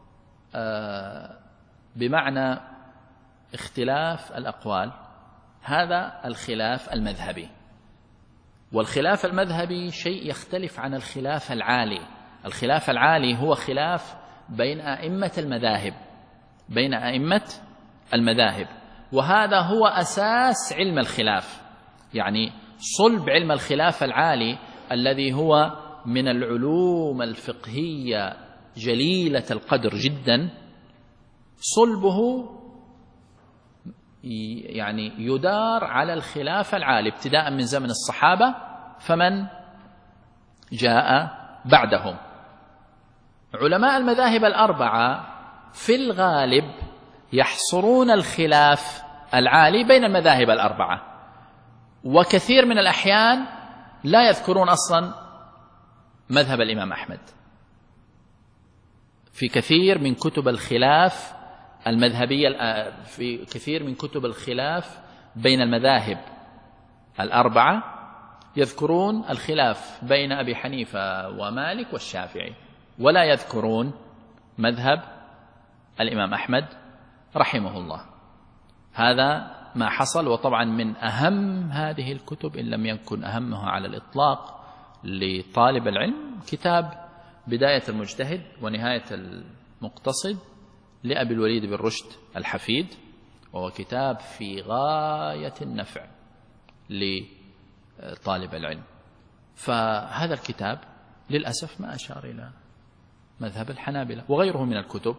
A: بمعنى اختلاف الأقوال، هذا الخلاف المذهبي. والخلاف المذهبي شيء يختلف عن الخلاف العالي. الخلاف العالي هو خلاف بين أئمة المذاهب، بين أئمة المذاهب، وهذا هو أساس علم الخلاف، يعني صلب علم الخلاف العالي الذي هو من العلوم الفقهية جليلة القدر جدا، صلبه يعني يدار على الخلاف العالي ابتداء من زمن الصحابة فمن جاء بعدهم. علماء المذاهب الأربعة في الغالب يحصرون الخلاف العالي بين المذاهب الأربعة، وكثير من الأحيان لا يذكرون أصلا مذهب الإمام أحمد في كثير من كتب الخلاف المذهبية، في كثير من كتب الخلاف بين المذاهب الأربعة يذكرون الخلاف بين أبي حنيفة ومالك والشافعي، ولا يذكرون مذهب الإمام أحمد رحمه الله. هذا ما حصل. وطبعا من أهم هذه الكتب إن لم يكن أهمها على الإطلاق لطالب العلم كتاب بداية المجتهد ونهاية المقتصد لأبي الوليد بن رشد الحفيد، وهو كتاب في غاية النفع لطالب العلم. فهذا الكتاب للأسف ما أشار إلى مذهب الحنابلة وغيره من الكتب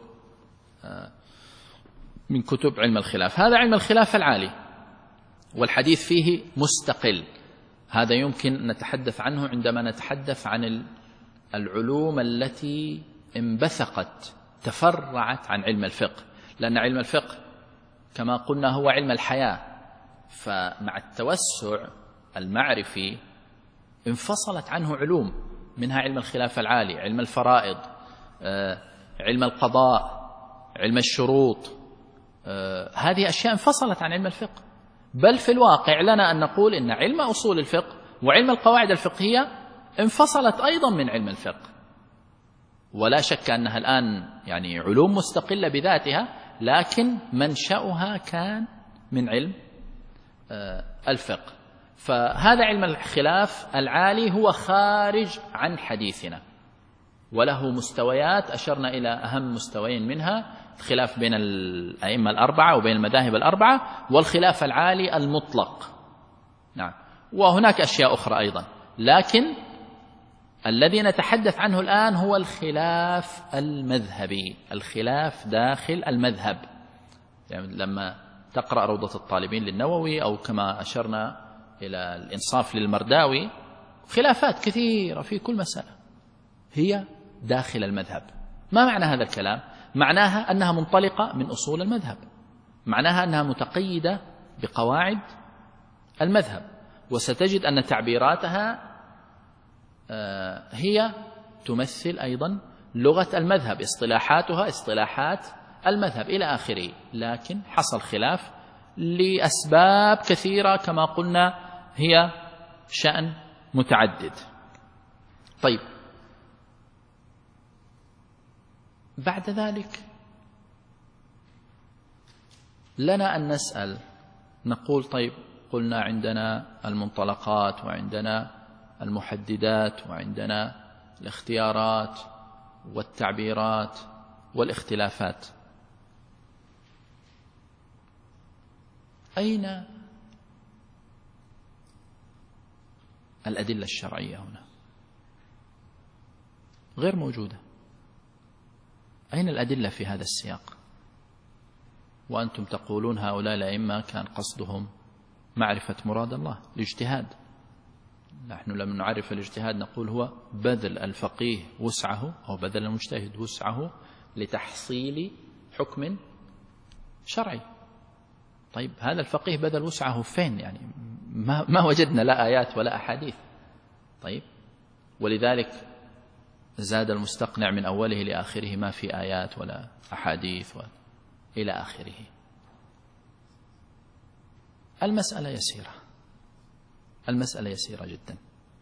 A: من كتب علم الخلاف. هذا علم الخلاف العالي والحديث فيه مستقل، هذا يمكن نتحدث عنه عندما نتحدث عن العلوم التي انبثقت تفرعت عن علم الفقه، لأن علم الفقه كما قلنا هو علم الحياة، فمع التوسع المعرفي انفصلت عنه علوم، منها علم الخلاف العالي، علم الفرائض، علم القضاء، علم الشروط، هذه أشياء انفصلت عن علم الفقه. بل في الواقع لنا أن نقول إن علم أصول الفقه وعلم القواعد الفقهية انفصلت أيضا من علم الفقه، ولا شك أنها الآن يعني علوم مستقلة بذاتها، لكن منشأها كان من علم الفقه. فهذا علم الخلاف العالي هو خارج عن حديثنا، وله مستويات أشرنا إلى أهم مستويين منها الخلاف بين الأئمة الأربعة وبين المذاهب الأربعة، والخلاف العالي المطلق. نعم، وهناك أشياء أخرى أيضا، لكن الذي نتحدث عنه الآن هو الخلاف المذهبي، الخلاف داخل المذهب. يعني لما تقرأ روضة الطالبين للنووي أو كما أشرنا إلى الإنصاف للمرداوي، خلافات كثيرة في كل مسألة هي داخل المذهب. ما معنى هذا الكلام؟ معناها أنها منطلقة من أصول المذهب، معناها أنها متقيدة بقواعد المذهب، وستجد أن تعبيراتها هي تمثل أيضا لغة المذهب، اصطلاحاتها اصطلاحات المذهب إلى آخره. لكن حصل خلاف لأسباب كثيرة كما قلنا هي شأن متعدد. طيب، بعد ذلك لنا أن نسأل نقول طيب، قلنا عندنا المنطلقات وعندنا المحددات وعندنا الاختيارات والتعبيرات والاختلافات، أين الأدلة الشرعية هنا؟ غير موجودة. أين الأدلة في هذا السياق؟ وأنتم تقولون هؤلاء الأئمة كان قصدهم معرفة مراد الله، الاجتهاد. نحن لما نعرف الاجتهاد نقول هو بذل الفقيه وسعه أو بذل المجتهد وسعه لتحصيل حكم شرعي. طيب هذا الفقيه بذل وسعه فين؟ يعني ما وجدنا لا آيات ولا أحاديث. طيب ولذلك زاد المستقنع من أوله لآخره ما في آيات ولا أحاديث إلى آخره. المسألة يسيرة جدا.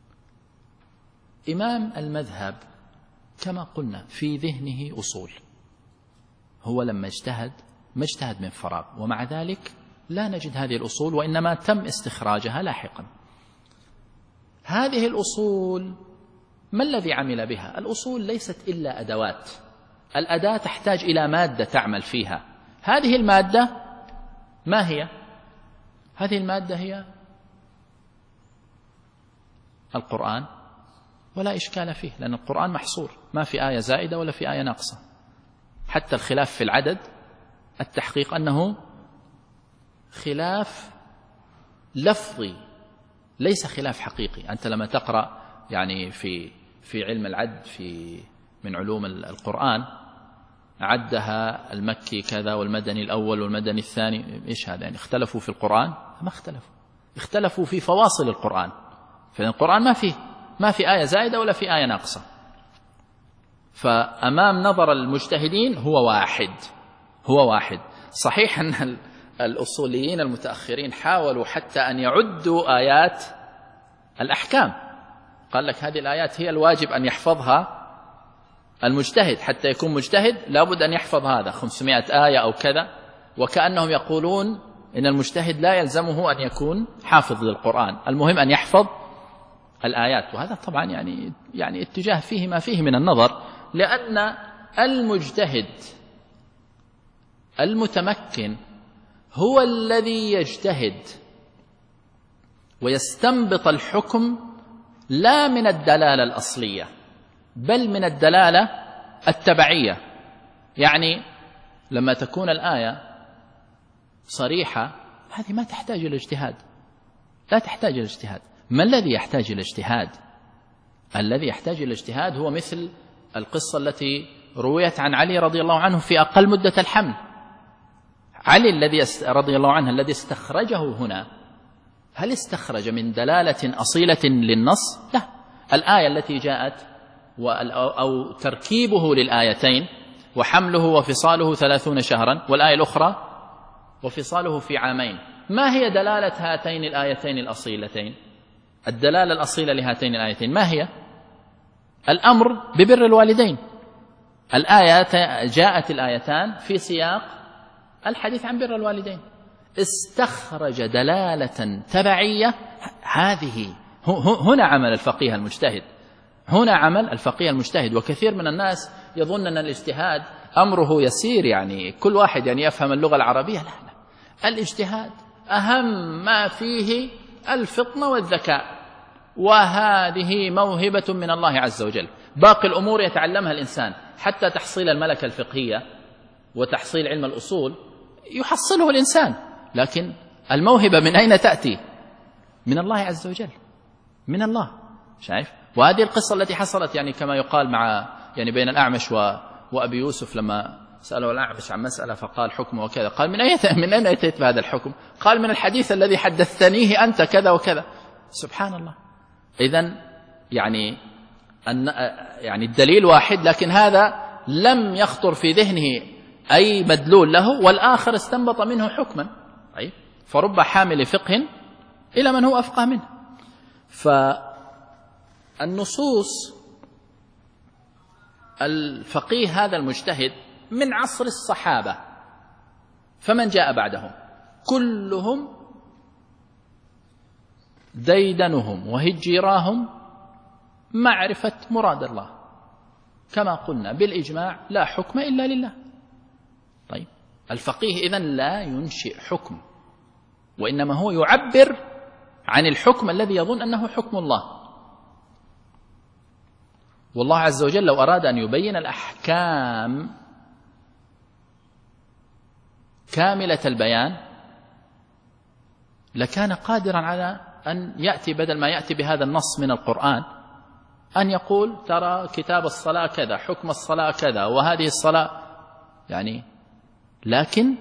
A: إمام المذهب كما قلنا في ذهنه أصول، هو لما اجتهد ما اجتهد من فراغ، ومع ذلك لا نجد هذه الأصول، وإنما تم استخراجها لاحقا. هذه الأصول ما الذي عمل بها؟ الأصول ليست إلا أدوات، الأداة تحتاج إلى مادة تعمل فيها. هذه المادة ما هي؟ هذه المادة هي القرآن، ولا إشكال فيه، لأن القرآن محصور، ما في آية زائدة ولا في آية ناقصة. حتى الخلاف في العدد التحقيق أنه خلاف لفظي ليس خلاف حقيقي. أنت لما تقرأ يعني في علم العد من علوم القرآن عدها المكي كذا والمدني الأول والمدني الثاني، إيش هذا؟ يعني اختلفوا في القرآن؟ ما اختلفوا في فواصل القرآن. فالقرآن ما في آية زائدة ولا في آية ناقصة. فأمام نظر المجتهدين هو واحد. صحيح أن الأصوليين المتأخرين حاولوا حتى أن يعدوا آيات الأحكام، قال لك هذه الآيات هي الواجب أن يحفظها المجتهد، حتى يكون مجتهد لابد أن يحفظ هذا 500 آية أو كذا، وكأنهم يقولون إن المجتهد لا يلزمه أن يكون حافظ للقرآن، المهم أن يحفظ الآيات. وهذا طبعا يعني اتجاه فيه ما فيه من النظر، لأن المجتهد المتمكن هو الذي يجتهد ويستنبط الحكم لا من الدلالة الأصلية بل من الدلالة التبعية. يعني لما تكون الآية صريحة هذه ما تحتاج إلى اجتهاد، لا تحتاج إلى اجتهاد. ما الذي يحتاج إلى اجتهاد؟ الذي يحتاج إلى اجتهاد هو مثل القصة التي رويت عن علي رضي الله عنه في أقل مدة الحمل. علي رضي الله عنه الذي استخرجه هنا، هل استخرج من دلالة أصيلة للنص؟ لا. الآية التي جاءت أو تركيبه للآيتين وحمله وفصاله 30 شهرا، والآية الأخرى وفصاله في عامين، ما هي دلالة هاتين الآيتين الأصيلتين؟ الدلالة الأصيلة لهاتين الآيتين ما هي؟ الأمر ببر الوالدين. جاءت الآيتان في سياق الحديث عن بر الوالدين، استخرج دلالة تبعية. هذه هنا عمل الفقيه المجتهد. وكثير من الناس يظن أن الاجتهاد أمره يسير، يعني كل واحد يعني يفهم اللغة العربية. لا، الاجتهاد أهم ما فيه الفطنة والذكاء، وهذه موهبة من الله عز وجل. باقي الأمور يتعلمها الإنسان، حتى تحصيل الملكة الفقهية وتحصيل علم الأصول يحصله الإنسان، لكن الموهبة من أين تأتي؟ من الله عز وجل، من الله. شايف؟ وهذه القصة التي حصلت يعني كما يقال يعني بين الأعمش وأبي يوسف، لما سأله الأعمش عن مسألة فقال حكمه وكذا، قال من أين أتيت بهذا الحكم؟ قال من الحديث الذي حدثتنيه أنت كذا وكذا. سبحان الله. إذن يعني الدليل واحد، لكن هذا لم يخطر في ذهنه أي مدلول له، والآخر استنبط منه حكما. فرب حامل فقه إلى من هو أفقه منه. فالنصوص الفقيه هذا المجتهد من عصر الصحابة فمن جاء بعدهم كلهم ديدنهم وهجراهم معرفة مراد الله، كما قلنا بالإجماع لا حكم إلا لله. طيب الفقيه إذن لا ينشئ حكم، وإنما هو يعبر عن الحكم الذي يظن أنه حكم الله. والله عز وجل لو أراد أن يبين الأحكام كاملة البيان لكان قادرا على أن يأتي بدل ما يأتي بهذا النص من القرآن أن يقول ترى كتاب الصلاة كذا، حكم الصلاة كذا، وهذه الصلاة يعني. لكن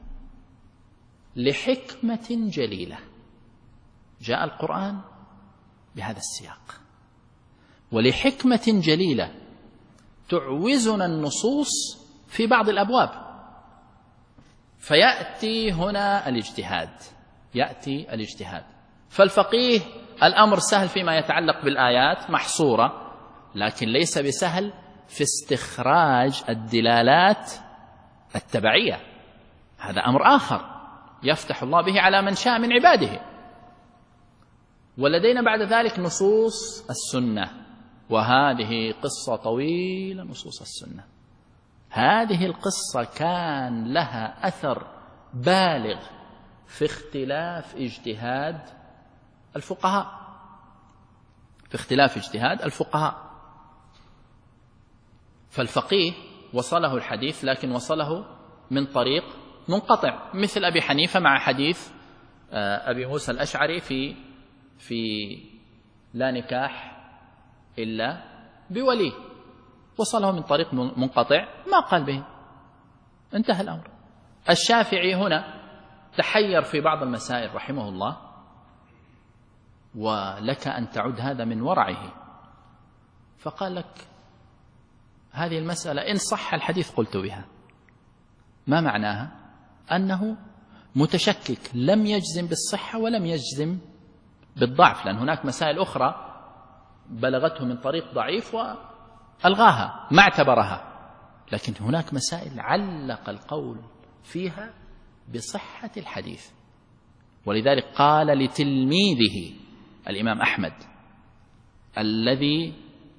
A: لحكمة جليلة جاء القرآن بهذا السياق، ولحكمة جليلة تعوزنا النصوص في بعض الأبواب. فيأتي هنا الاجتهاد، فالفقيه الأمر سهل فيما يتعلق بالآيات محصورة، لكن ليس بسهل في استخراج الدلالات التبعية. هذا أمر آخر يفتح الله به على من شاء من عباده. ولدينا بعد ذلك نصوص السنة، وهذه قصة طويلة. نصوص السنة هذه القصة كان لها أثر بالغ في اختلاف اجتهاد الفقهاء. فالفقيه وصله الحديث لكن وصله من طريق منقطع، مثل أبي حنيفة مع حديث أبي موسى الأشعري في لا نكاح إلا بولي، وصله من طريق منقطع ما قال به، انتهى الأمر. الشافعي هنا تحير في بعض المسائل رحمه الله، ولك أن تعد هذا من ورعه، فقال لك هذه المسألة إن صح الحديث قلت بها. ما معناها؟ أنه متشكك، لم يجزم بالصحة ولم يجزم بالضعف، لأن هناك مسائل أخرى بلغته من طريق ضعيف وألغاها ما اعتبرها، لكن هناك مسائل علق القول فيها بصحة الحديث. ولذلك قال لتلميذه الإمام أحمد الذي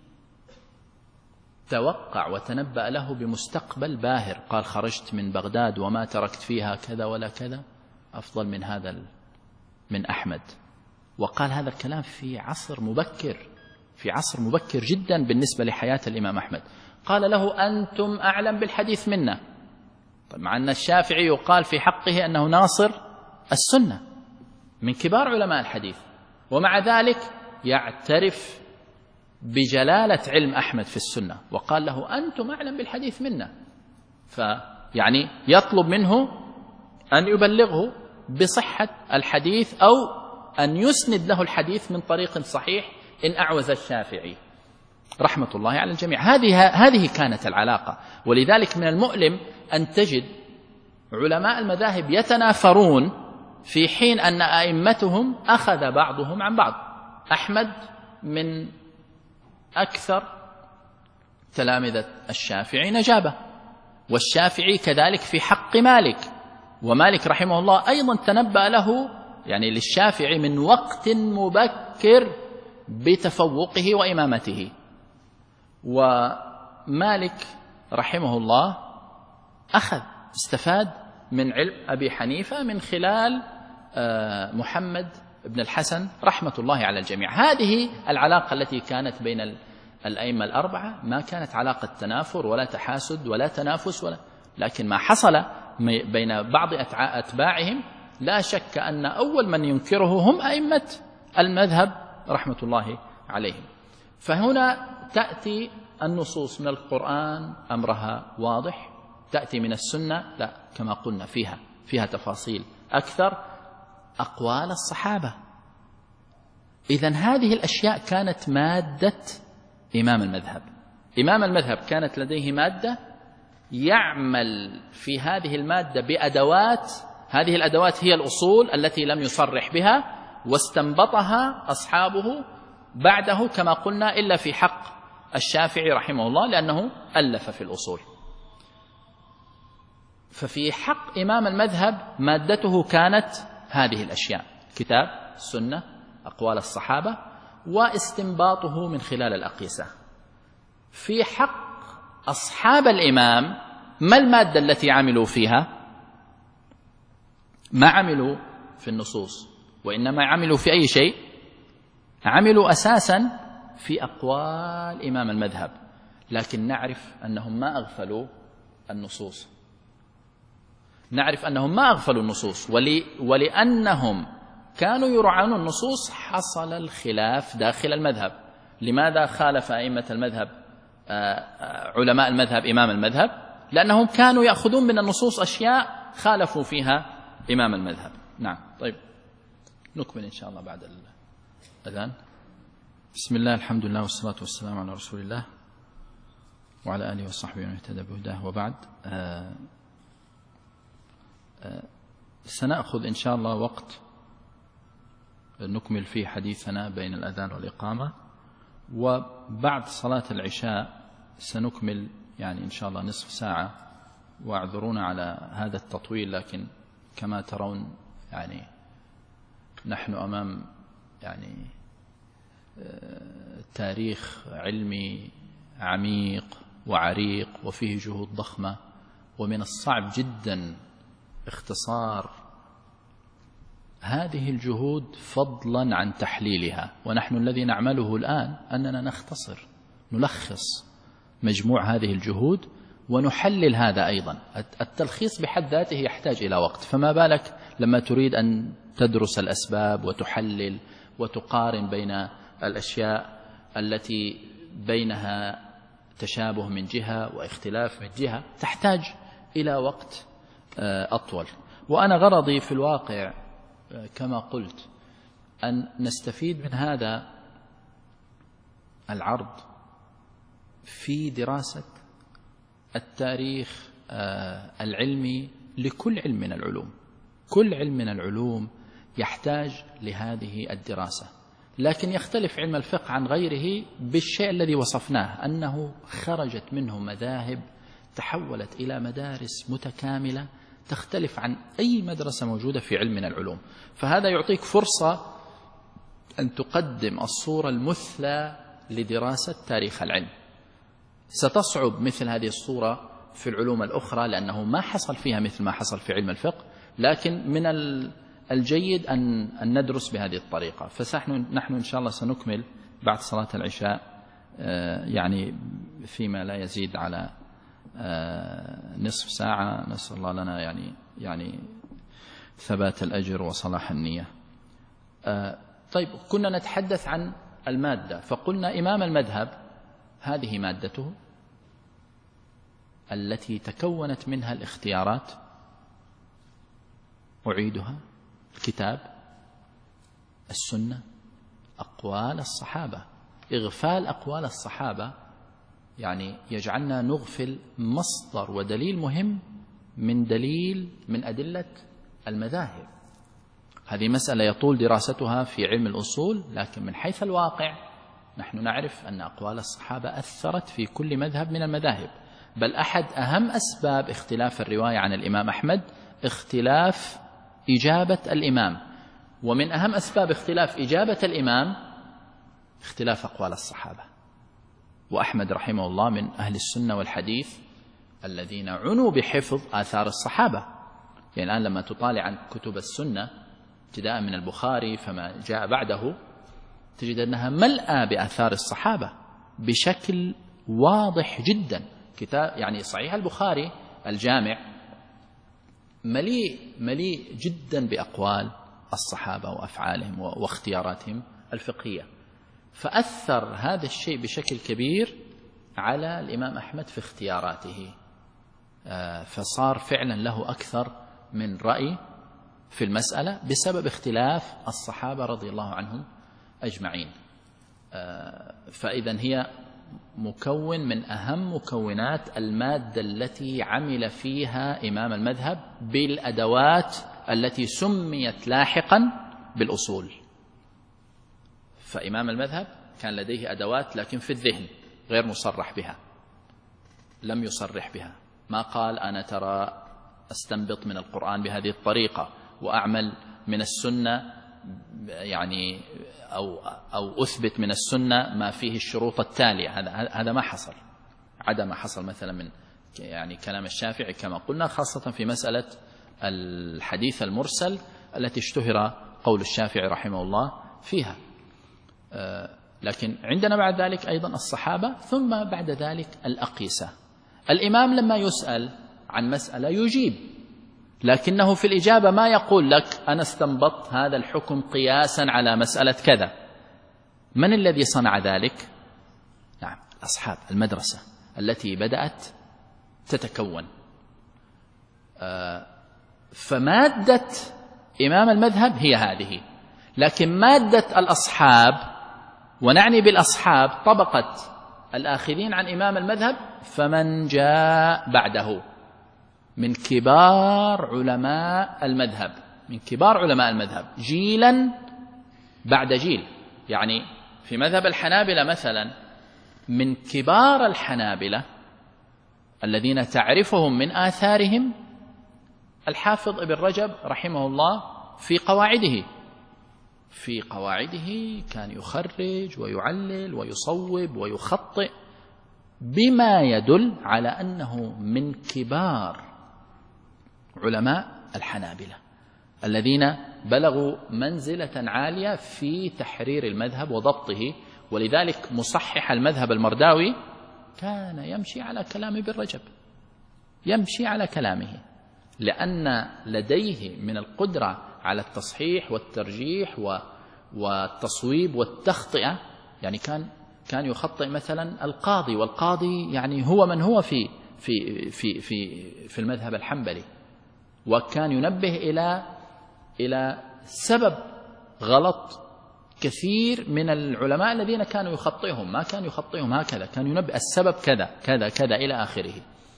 A: توقع وتنبأ له بمستقبل باهر، قال خرجت من بغداد وما تركت فيها كذا ولا كذا أفضل من هذا من أحمد، وقال هذا الكلام في عصر مبكر جدا بالنسبة لحياة الإمام أحمد. قال له أنتم أعلم بالحديث منا. طيب مع أن الشافعي يقال في حقه أنه ناصر السنة من كبار علماء الحديث، ومع ذلك يعترف بجلالة علم أحمد في السنة، وقال له أنتم أعلم بالحديث منا، فيعني يطلب منه أن يبلغه بصحة الحديث أو أن يسند له الحديث من طريق صحيح إن أعوز الشافعي رحمة الله على الجميع. هذه كانت العلاقة. ولذلك من المؤلم أن تجد علماء المذاهب يتنافرون في حين أن أئمتهم أخذ بعضهم عن بعض. أحمد من أكثر تلامذة الشافعي نجابة، والشافعي كذلك في حق مالك، ومالك رحمه الله أيضا تنبأ له يعني للشافعي من وقت مبكر بتفوقه وإمامته. ومالك رحمه الله استفاد من علم أبي حنيفة من خلال محمد بن الحسن رحمة الله على الجميع. هذه العلاقة التي كانت بين الأئمة الأربعة ما كانت علاقة تنافر ولا تحاسد ولا تنافس لكن ما حصل بين بعض أتباعهم لا شك أن أول من ينكره هم أئمة المذهب رحمة الله عليهم. فهنا تأتي النصوص من القرآن أمرها واضح، تأتي من السنة لا كما قلنا فيها تفاصيل أكثر، أقوال الصحابة. إذن هذه الأشياء كانت مادة إمام المذهب. إمام المذهب كانت لديه مادة يعمل في هذه المادة بأدوات، هذه الأدوات هي الأصول التي لم يصرح بها واستنبطها أصحابه بعده كما قلنا، إلا في حق الشافعي رحمه الله لأنه ألف في الأصول. ففي حق إمام المذهب مادته كانت هذه الأشياء: كتاب، السنة، أقوال الصحابة، واستنباطه من خلال الأقيسة. في حق أصحاب الإمام ما المادة التي عملوا فيها؟ ما عملوا في النصوص، وإنما عملوا في أي شيء؟ عملوا أساسا في أقوال إمام المذهب، لكن نعرف أنهم ما أغفلوا النصوص. ولأنهم كانوا يراعون النصوص، حصل الخلاف داخل المذهب. لماذا خالف أئمة المذهب علماء المذهب إمام المذهب؟ لأنهم كانوا يأخذون من النصوص أشياء خالفوا فيها إمام المذهب. نعم. طيب نكمل إن شاء الله بعد الأذان. بسم الله، الحمد لله، والصلاة والسلام على رسول الله وعلى آله وصحبه ومن اهتدى بهداه، وبعد. سنأخذ إن شاء الله وقت نكمل فيه حديثنا بين الأذان والإقامة، وبعد صلاة العشاء سنكمل يعني إن شاء الله نصف ساعة، واعذرونا على هذا التطويل، لكن كما ترون يعني نحن أمام يعني تاريخ علمي عميق وعريق وفيه جهود ضخمة، ومن الصعب جدا اختصار هذه الجهود فضلا عن تحليلها. ونحن الذي نعمله الآن أننا نختصر، نلخص مجموع هذه الجهود ونحلل هذا أيضا. التلخيص بحد ذاته يحتاج إلى وقت، فما بالك لما تريد أن تدرس الأسباب وتحلل وتقارن بين الأشياء التي بينها تشابه من جهة واختلاف من جهة، تحتاج إلى وقت أطول. وأنا غرضي في الواقع كما قلت أن نستفيد من هذا العرض في دراسة التاريخ العلمي لكل علم من العلوم. كل علم من العلوم يحتاج لهذه الدراسة، لكن يختلف علم الفقه عن غيره بالشيء الذي وصفناه، أنه خرجت منه مذاهب تحولت إلى مدارس متكاملة تختلف عن أي مدرسة موجودة في علم من العلوم. فهذا يعطيك فرصة أن تقدم الصورة المثلى لدراسة تاريخ العلم. ستصعب مثل هذه الصورة في العلوم الأخرى لأنه ما حصل فيها مثل ما حصل في علم الفقه، لكن من الجيد أن ندرس بهذه الطريقة. فنحن إن شاء الله سنكمل بعد صلاة العشاء يعني فيما لا يزيد على نصف ساعة. نسأل الله لنا يعني ثبات الأجر وصلاح النية. طيب، كنا نتحدث عن المادة، فقلنا إمام المذهب هذه مادته التي تكونت منها الاختيارات، أعيدها: الكتاب، السنة، أقوال الصحابة. إغفال أقوال الصحابة يعني يجعلنا نغفل مصدر ودليل مهم من أدلة المذاهب. هذه مسألة يطول دراستها في علم الأصول، لكن من حيث الواقع نحن نعرف أن أقوال الصحابة أثرت في كل مذهب من المذاهب. بل أحد أهم أسباب اختلاف الرواية عن الإمام أحمد اختلاف إجابة الإمام، ومن أهم أسباب اختلاف إجابة الإمام اختلاف أقوال الصحابة. وأحمد رحمه الله من أهل السنة والحديث الذين عنوا بحفظ آثار الصحابة. يعني الآن لما تطالع عن كتب السنة ابتداء من البخاري فما جاء بعده تجد أنها ملأى بآثار الصحابة بشكل واضح جدا. كتاب يعني صحيح البخاري الجامع مليء جدا بأقوال الصحابة وأفعالهم واختياراتهم الفقهية. فأثر هذا الشيء بشكل كبير على الإمام أحمد في اختياراته، فصار فعلا له أكثر من رأي في المسألة بسبب اختلاف الصحابة رضي الله عنهم أجمعين. فإذا هي مكون من أهم مكونات المادة التي عمل فيها إمام المذهب بالأدوات التي سميت لاحقا بالأصول. فإمام المذهب كان لديه أدوات لكن في الذهن غير مصرح بها، لم يصرح بها. ما قال أنا ترى أستنبط من القرآن بهذه الطريقة وأعمل من السنة يعني أو أثبت من السنة ما فيه الشروط التالية. هذا ما حصل، عدا ما حصل مثلا من يعني كلام الشافعي كما قلنا، خاصة في مسألة الحديث المرسل التي اشتهر قول الشافعي رحمه الله فيها. لكن عندنا بعد ذلك أيضا الصحابة، ثم بعد ذلك الأقيسة. الإمام لما يسأل عن مسألة يجيب، لكنه في الإجابة ما يقول لك أنا استنبطت هذا الحكم قياسا على مسألة كذا. من الذي صنع ذلك؟ نعم، أصحاب المدرسة التي بدأت تتكون. فمادة إمام المذهب هي هذه، لكن مادة الأصحاب، ونعني بالأصحاب طبقة الآخذين عن إمام المذهب، فمن جاء بعده من كبار علماء المذهب، من كبار علماء المذهب جيلا بعد جيل. يعني في مذهب الحنابلة مثلا من كبار الحنابلة الذين تعرفهم من آثارهم الحافظ ابن رجب رحمه الله في قواعده كان يخرج ويعلل ويصوب ويخطئ بما يدل على أنه من كبار علماء الحنابلة الذين بلغوا منزلة عالية في تحرير المذهب وضبطه. ولذلك مصحح المذهب المرداوي كان يمشي على كلام ابن رجب، يمشي على كلامه، لأن لديه من القدرة على التصحيح والترجيح والتصويب والتخطئة. يعني كان يخطئ مثلا القاضي، والقاضي يعني هو من هو في في في في في المذهب الحنبلي، وكان ينبه إلى سبب غلط كثير من العلماء الذين كانوا يخطئهم، ما كانوا يخطئهم هكذا، كان ينبه السبب كذا كذا كذا إلى آخره.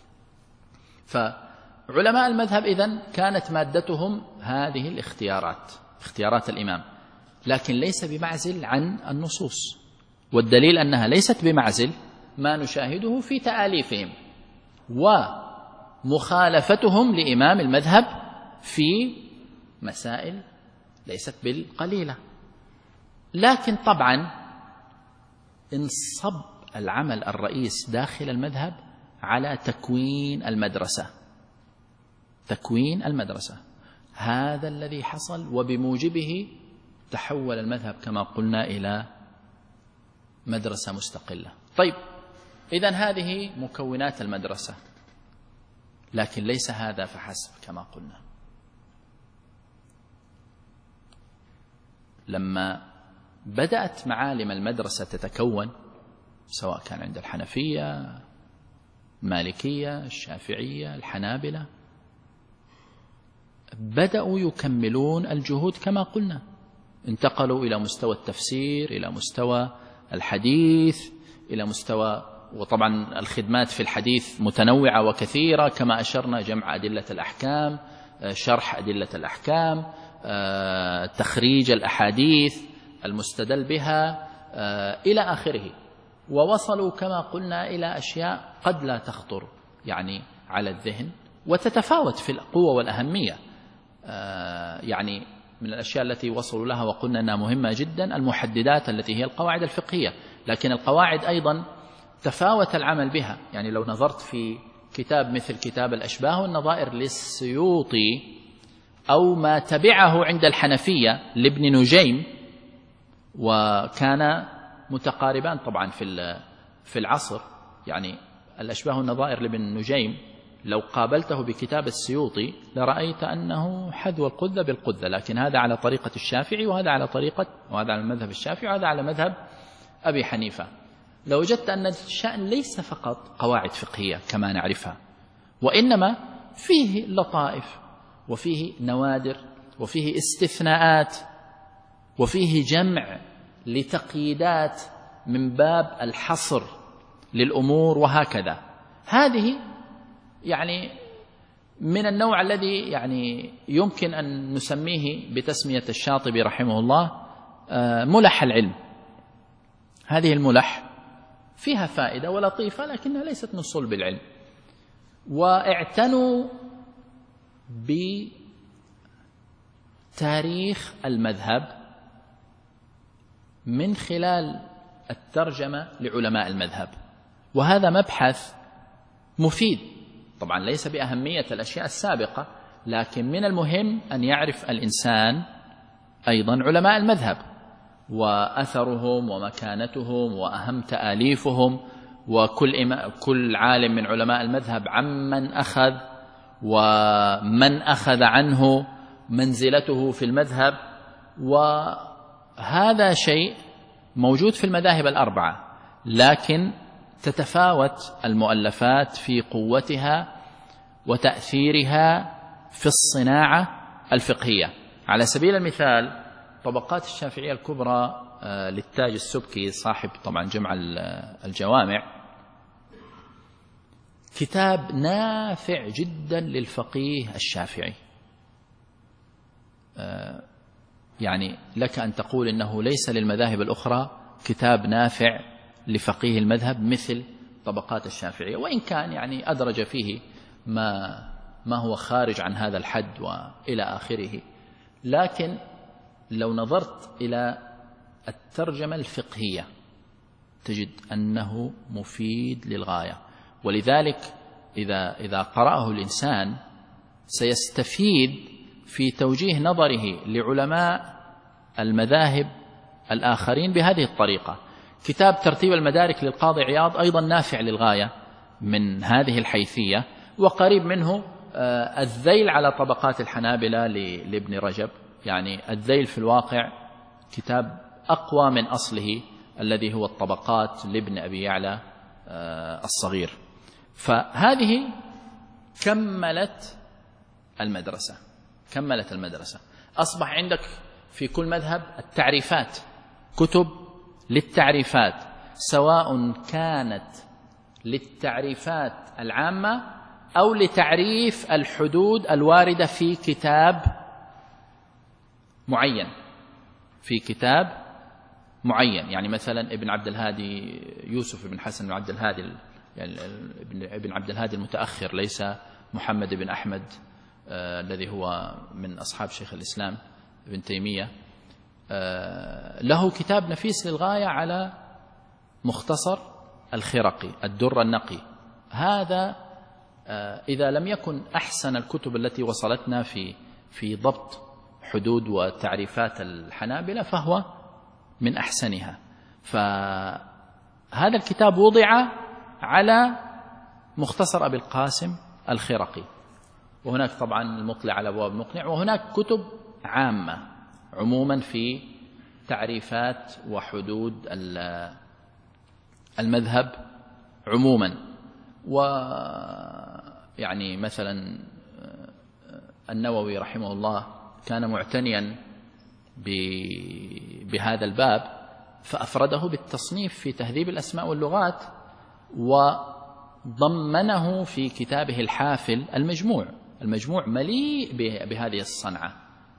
A: فعلماء المذهب إذن كانت مادتهم هذه الاختيارات، اختيارات الإمام، لكن ليس بمعزل عن النصوص. والدليل أنها ليست بمعزل ما نشاهده في تآليفهم ومخالفتهم لإمام المذهب في مسائل ليست بالقليلة. لكن طبعا انصب العمل الرئيس داخل المذهب على تكوين المدرسة، تكوين المدرسة، هذا الذي حصل، وبموجبه تحول المذهب كما قلنا إلى مدرسة مستقلة. طيب، إذن هذه مكونات المدرسة، لكن ليس هذا فحسب كما قلنا. لما بدأت معالم المدرسة تتكون، سواء كان عند الحنفية، المالكية، الشافعية، الحنابلة، بدأوا يكملون الجهود كما قلنا، انتقلوا إلى مستوى التفسير، إلى مستوى الحديث، إلى مستوى، وطبعا الخدمات في الحديث متنوعة وكثيرة كما أشرنا، جمع أدلة الأحكام، شرح أدلة الأحكام، تخريج الأحاديث المستدل بها إلى آخره. ووصلوا كما قلنا إلى أشياء قد لا تخطر يعني على الذهن، وتتفاوت في القوة والأهمية. يعني من الأشياء التي وصلوا لها وقلنا أنها مهمة جدا المحددات التي هي القواعد الفقهية، لكن القواعد أيضا تفاوت العمل بها. يعني لو نظرت في كتاب مثل كتاب الأشباه والنظائر للسيوطي، أو ما تبعه عند الحنفية لابن نجيم، وكان متقاربان طبعا في العصر، يعني الأشباه والنظائر لابن نجيم لو قابلته بكتاب السيوطي لرأيت أنه حذو القذة بالقذة، لكن هذا على طريقة الشافعي، وهذا على المذهب الشافعي، وهذا على مذهب أبي حنيفة. لو وجدت أن الشأن ليس فقط قواعد فقهية كما نعرفها، وإنما فيه لطائف، وفيه نوادر، وفيه استثناءات، وفيه جمع لتقييدات من باب الحصر للأمور، وهكذا. هذه يعني من النوع الذي يعني يمكن أن نسميه بتسمية الشاطبي رحمه الله ملح العلم. هذه الملح فيها فائدة ولطيفة، لكنها ليست من صلب العلم. واعتنوا بتاريخ المذهب من خلال الترجمة لعلماء المذهب، وهذا مبحث مفيد طبعا، ليس بأهمية الأشياء السابقة، لكن من المهم أن يعرف الإنسان أيضا علماء المذهب وأثرهم ومكانتهم وأهم تآليفهم، وكل عالم من علماء المذهب عمن أخذ، ومن أخذ عنه منزلته في المذهب، وهذا شيء موجود في المذاهب الأربعة، لكن تتفاوت المؤلفات في قوتها وتأثيرها في الصناعة الفقهية. على سبيل المثال طبقات الشافعية الكبرى للتاج السبكي صاحب طبعا جمع الجوامع، كتاب نافع جدا للفقيه الشافعي. يعني لك أن تقول إنه ليس للمذاهب الأخرى كتاب نافع لفقيه المذهب مثل طبقات الشافعية، وإن كان يعني أدرج فيه ما هو خارج عن هذا الحد وإلى آخره، لكن لو نظرت إلى الترجمة الفقهية تجد أنه مفيد للغاية. ولذلك إذا قرأه الإنسان سيستفيد في توجيه نظره لعلماء المذاهب الآخرين بهذه الطريقة. كتاب ترتيب المدارك للقاضي عياض أيضا نافع للغاية من هذه الحيثية، وقريب منه الذيل على طبقات الحنابلة لابن رجب. يعني الذيل في الواقع كتاب أقوى من أصله الذي هو الطبقات لابن أبي يعلى الصغير. فهذه كملت المدرسة. أصبح عندك في كل مذهب التعريفات، كتب للتعريفات، سواء كانت للتعريفات العامة أو لتعريف الحدود الواردة في كتاب معين. يعني مثلا ابن عبد الهادي، يوسف بن حسن بن عبد الهادي، يعني ابن عبد الهادي المتأخر، ليس محمد بن أحمد الذي هو من أصحاب شيخ الإسلام ابن تيمية، له كتاب نفيس للغاية على مختصر الخرقي الدر النقي. هذا إذا لم يكن أحسن الكتب التي وصلتنا في ضبط حدود وتعريفات الحنابلة فهو من أحسنها. فهذا الكتاب وضع على مختصر أبي القاسم الخرقي، وهناك طبعا المطلع على أبواب المقنع، وهناك كتب عامة عموما في تعريفات وحدود المذهب عموما. ويعني مثلا النووي رحمه الله كان معتنيا بهذا الباب، فأفرده بالتصنيف في تهذيب الأسماء واللغات، وضمنه في كتابه الحافل المجموع مليء بهذه الصنعة،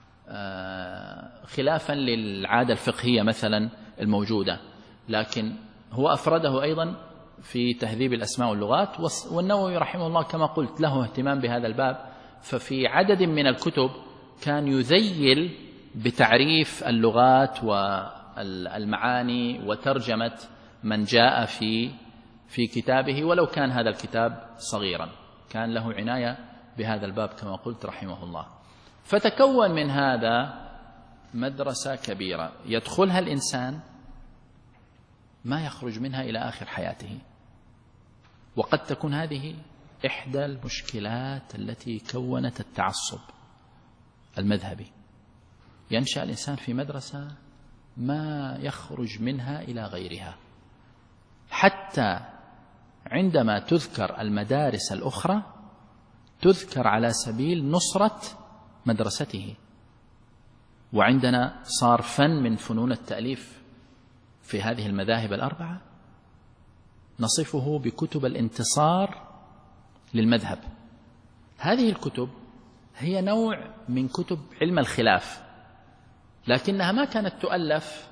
A: خلافا للعادة الفقهية مثلا الموجودة، لكن هو أفرده أيضا في تهذيب الأسماء واللغات. والنووي رحمه الله كما قلت له اهتمام بهذا الباب، ففي عدد من الكتب كان يذيل بتعريف اللغات والمعاني وترجمة من جاء في كتابه، ولو كان هذا الكتاب صغيرا، كان له عناية بهذا الباب كما قلت رحمه الله. فتكون من هذا مدرسة كبيرة يدخلها الإنسان ما يخرج منها إلى آخر حياته. وقد تكون هذه إحدى المشكلات التي كونت التعصب المذهبي. ينشأ الإنسان في مدرسة ما يخرج منها إلى غيرها، حتى عندما تذكر المدارس الأخرى تذكر على سبيل نصرة مدرسته. وعندنا صار فن من فنون التأليف في هذه المذاهب الأربعة نصفه بكتب الانتصار للمذهب. هذه الكتب هي نوع من كتب علم الخلاف، لكنها ما كانت تؤلف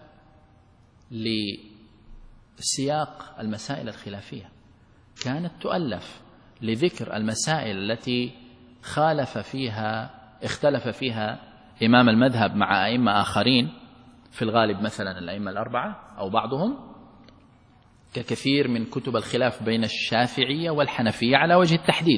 A: لسياق المسائل الخلافية، كانت تؤلف لذكر المسائل التي اختلف فيها إمام المذهب مع أئمة آخرين، في الغالب مثلا الأئمة الأربعة أو بعضهم، ككثير من كتب الخلاف بين الشافعية والحنفية على وجه التحديد،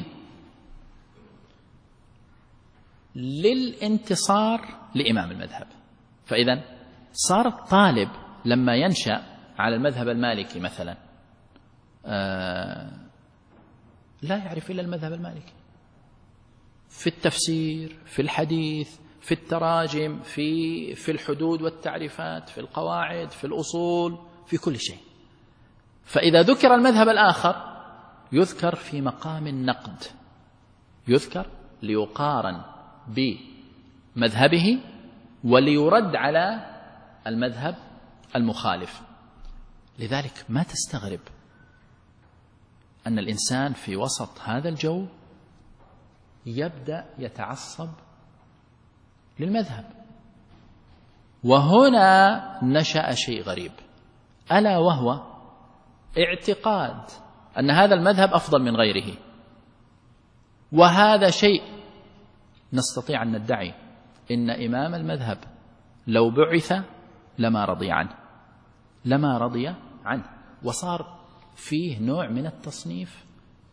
A: للانتصار لإمام المذهب. فإذا صار الطالب لما ينشأ على المذهب المالكي مثلا لا يعرف إلا المذهب المالكي، في التفسير، في الحديث، في التراجم، في الحدود والتعريفات، في القواعد، في الأصول، في كل شيء. فإذا ذكر المذهب الآخر يذكر في مقام النقد، يذكر ليقارن بمذهبه وليرد على المذهب المخالف. لذلك ما تستغرب أن الإنسان في وسط هذا الجو يبدأ يتعصب للمذهب. وهنا نشأ شيء غريب، ألا وهو اعتقاد أن هذا المذهب أفضل من غيره. وهذا شيء نستطيع أن ندعي إن إمام المذهب لو بعث لما رضي عنه، لما رضي عنه. وصار فيه نوع من التصنيف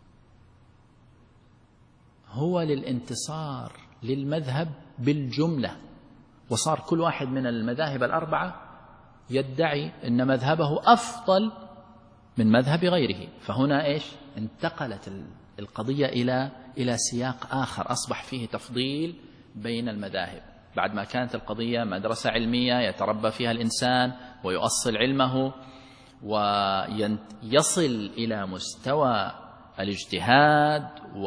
A: هو للانتصار للمذهب بالجملة، وصار كل واحد من المذاهب الأربعة يدعي أن مذهبه أفضل من مذهب غيره. فهنا إيش؟ انتقلت القضية إلى سياق آخر، أصبح فيه تفضيل بين المذاهب، بعد ما كانت القضية مدرسة علمية يتربى فيها الإنسان ويؤصل علمه ويصل إلى مستوى الاجتهاد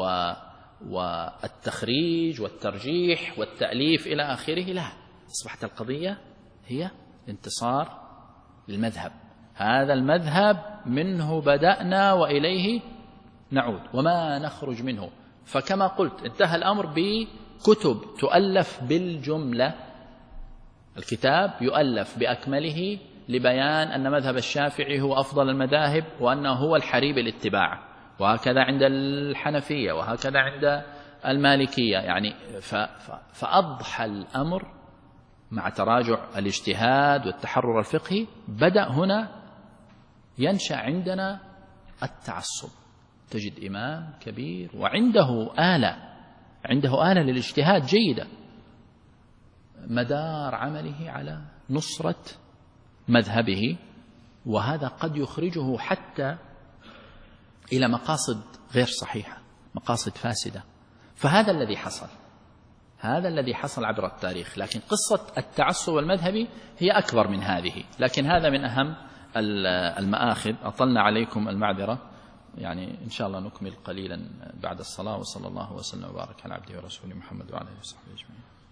A: والتخريج والترجيح والتأليف إلى آخره. لا، أصبحت القضية هي انتصار للمذهب. هذا المذهب منه بدأنا وإليه نعود وما نخرج منه. فكما قلت انتهى الأمر بكتب تؤلف بالجملة، الكتاب يؤلف بأكمله لبيان أن مذهب الشافعي هو أفضل المذاهب وأنه هو الحري بالاتباع، وهكذا عند الحنفية وهكذا عند المالكية. يعني فأضحى الأمر مع تراجع الاجتهاد والتحرر الفقهي. بدأ هنا ينشأ عندنا التعصب. تجد إمام كبير وعنده آلة للاجتهاد جيدة، مدار عمله على نصرة مذهبه، وهذا قد يخرجه حتى إلى مقاصد غير صحيحة، مقاصد فاسدة. فهذا الذي حصل عبر التاريخ. لكن قصة التعصب المذهبي هي أكبر من هذه، لكن هذا من أهم المآخذ. أطلنا عليكم، المعذرة. يعني إن شاء الله نكمل قليلا بعد الصلاة، وصلى الله وسلم وبارك على عبده ورسوله محمد وعلى آله وصحبه أجمعين.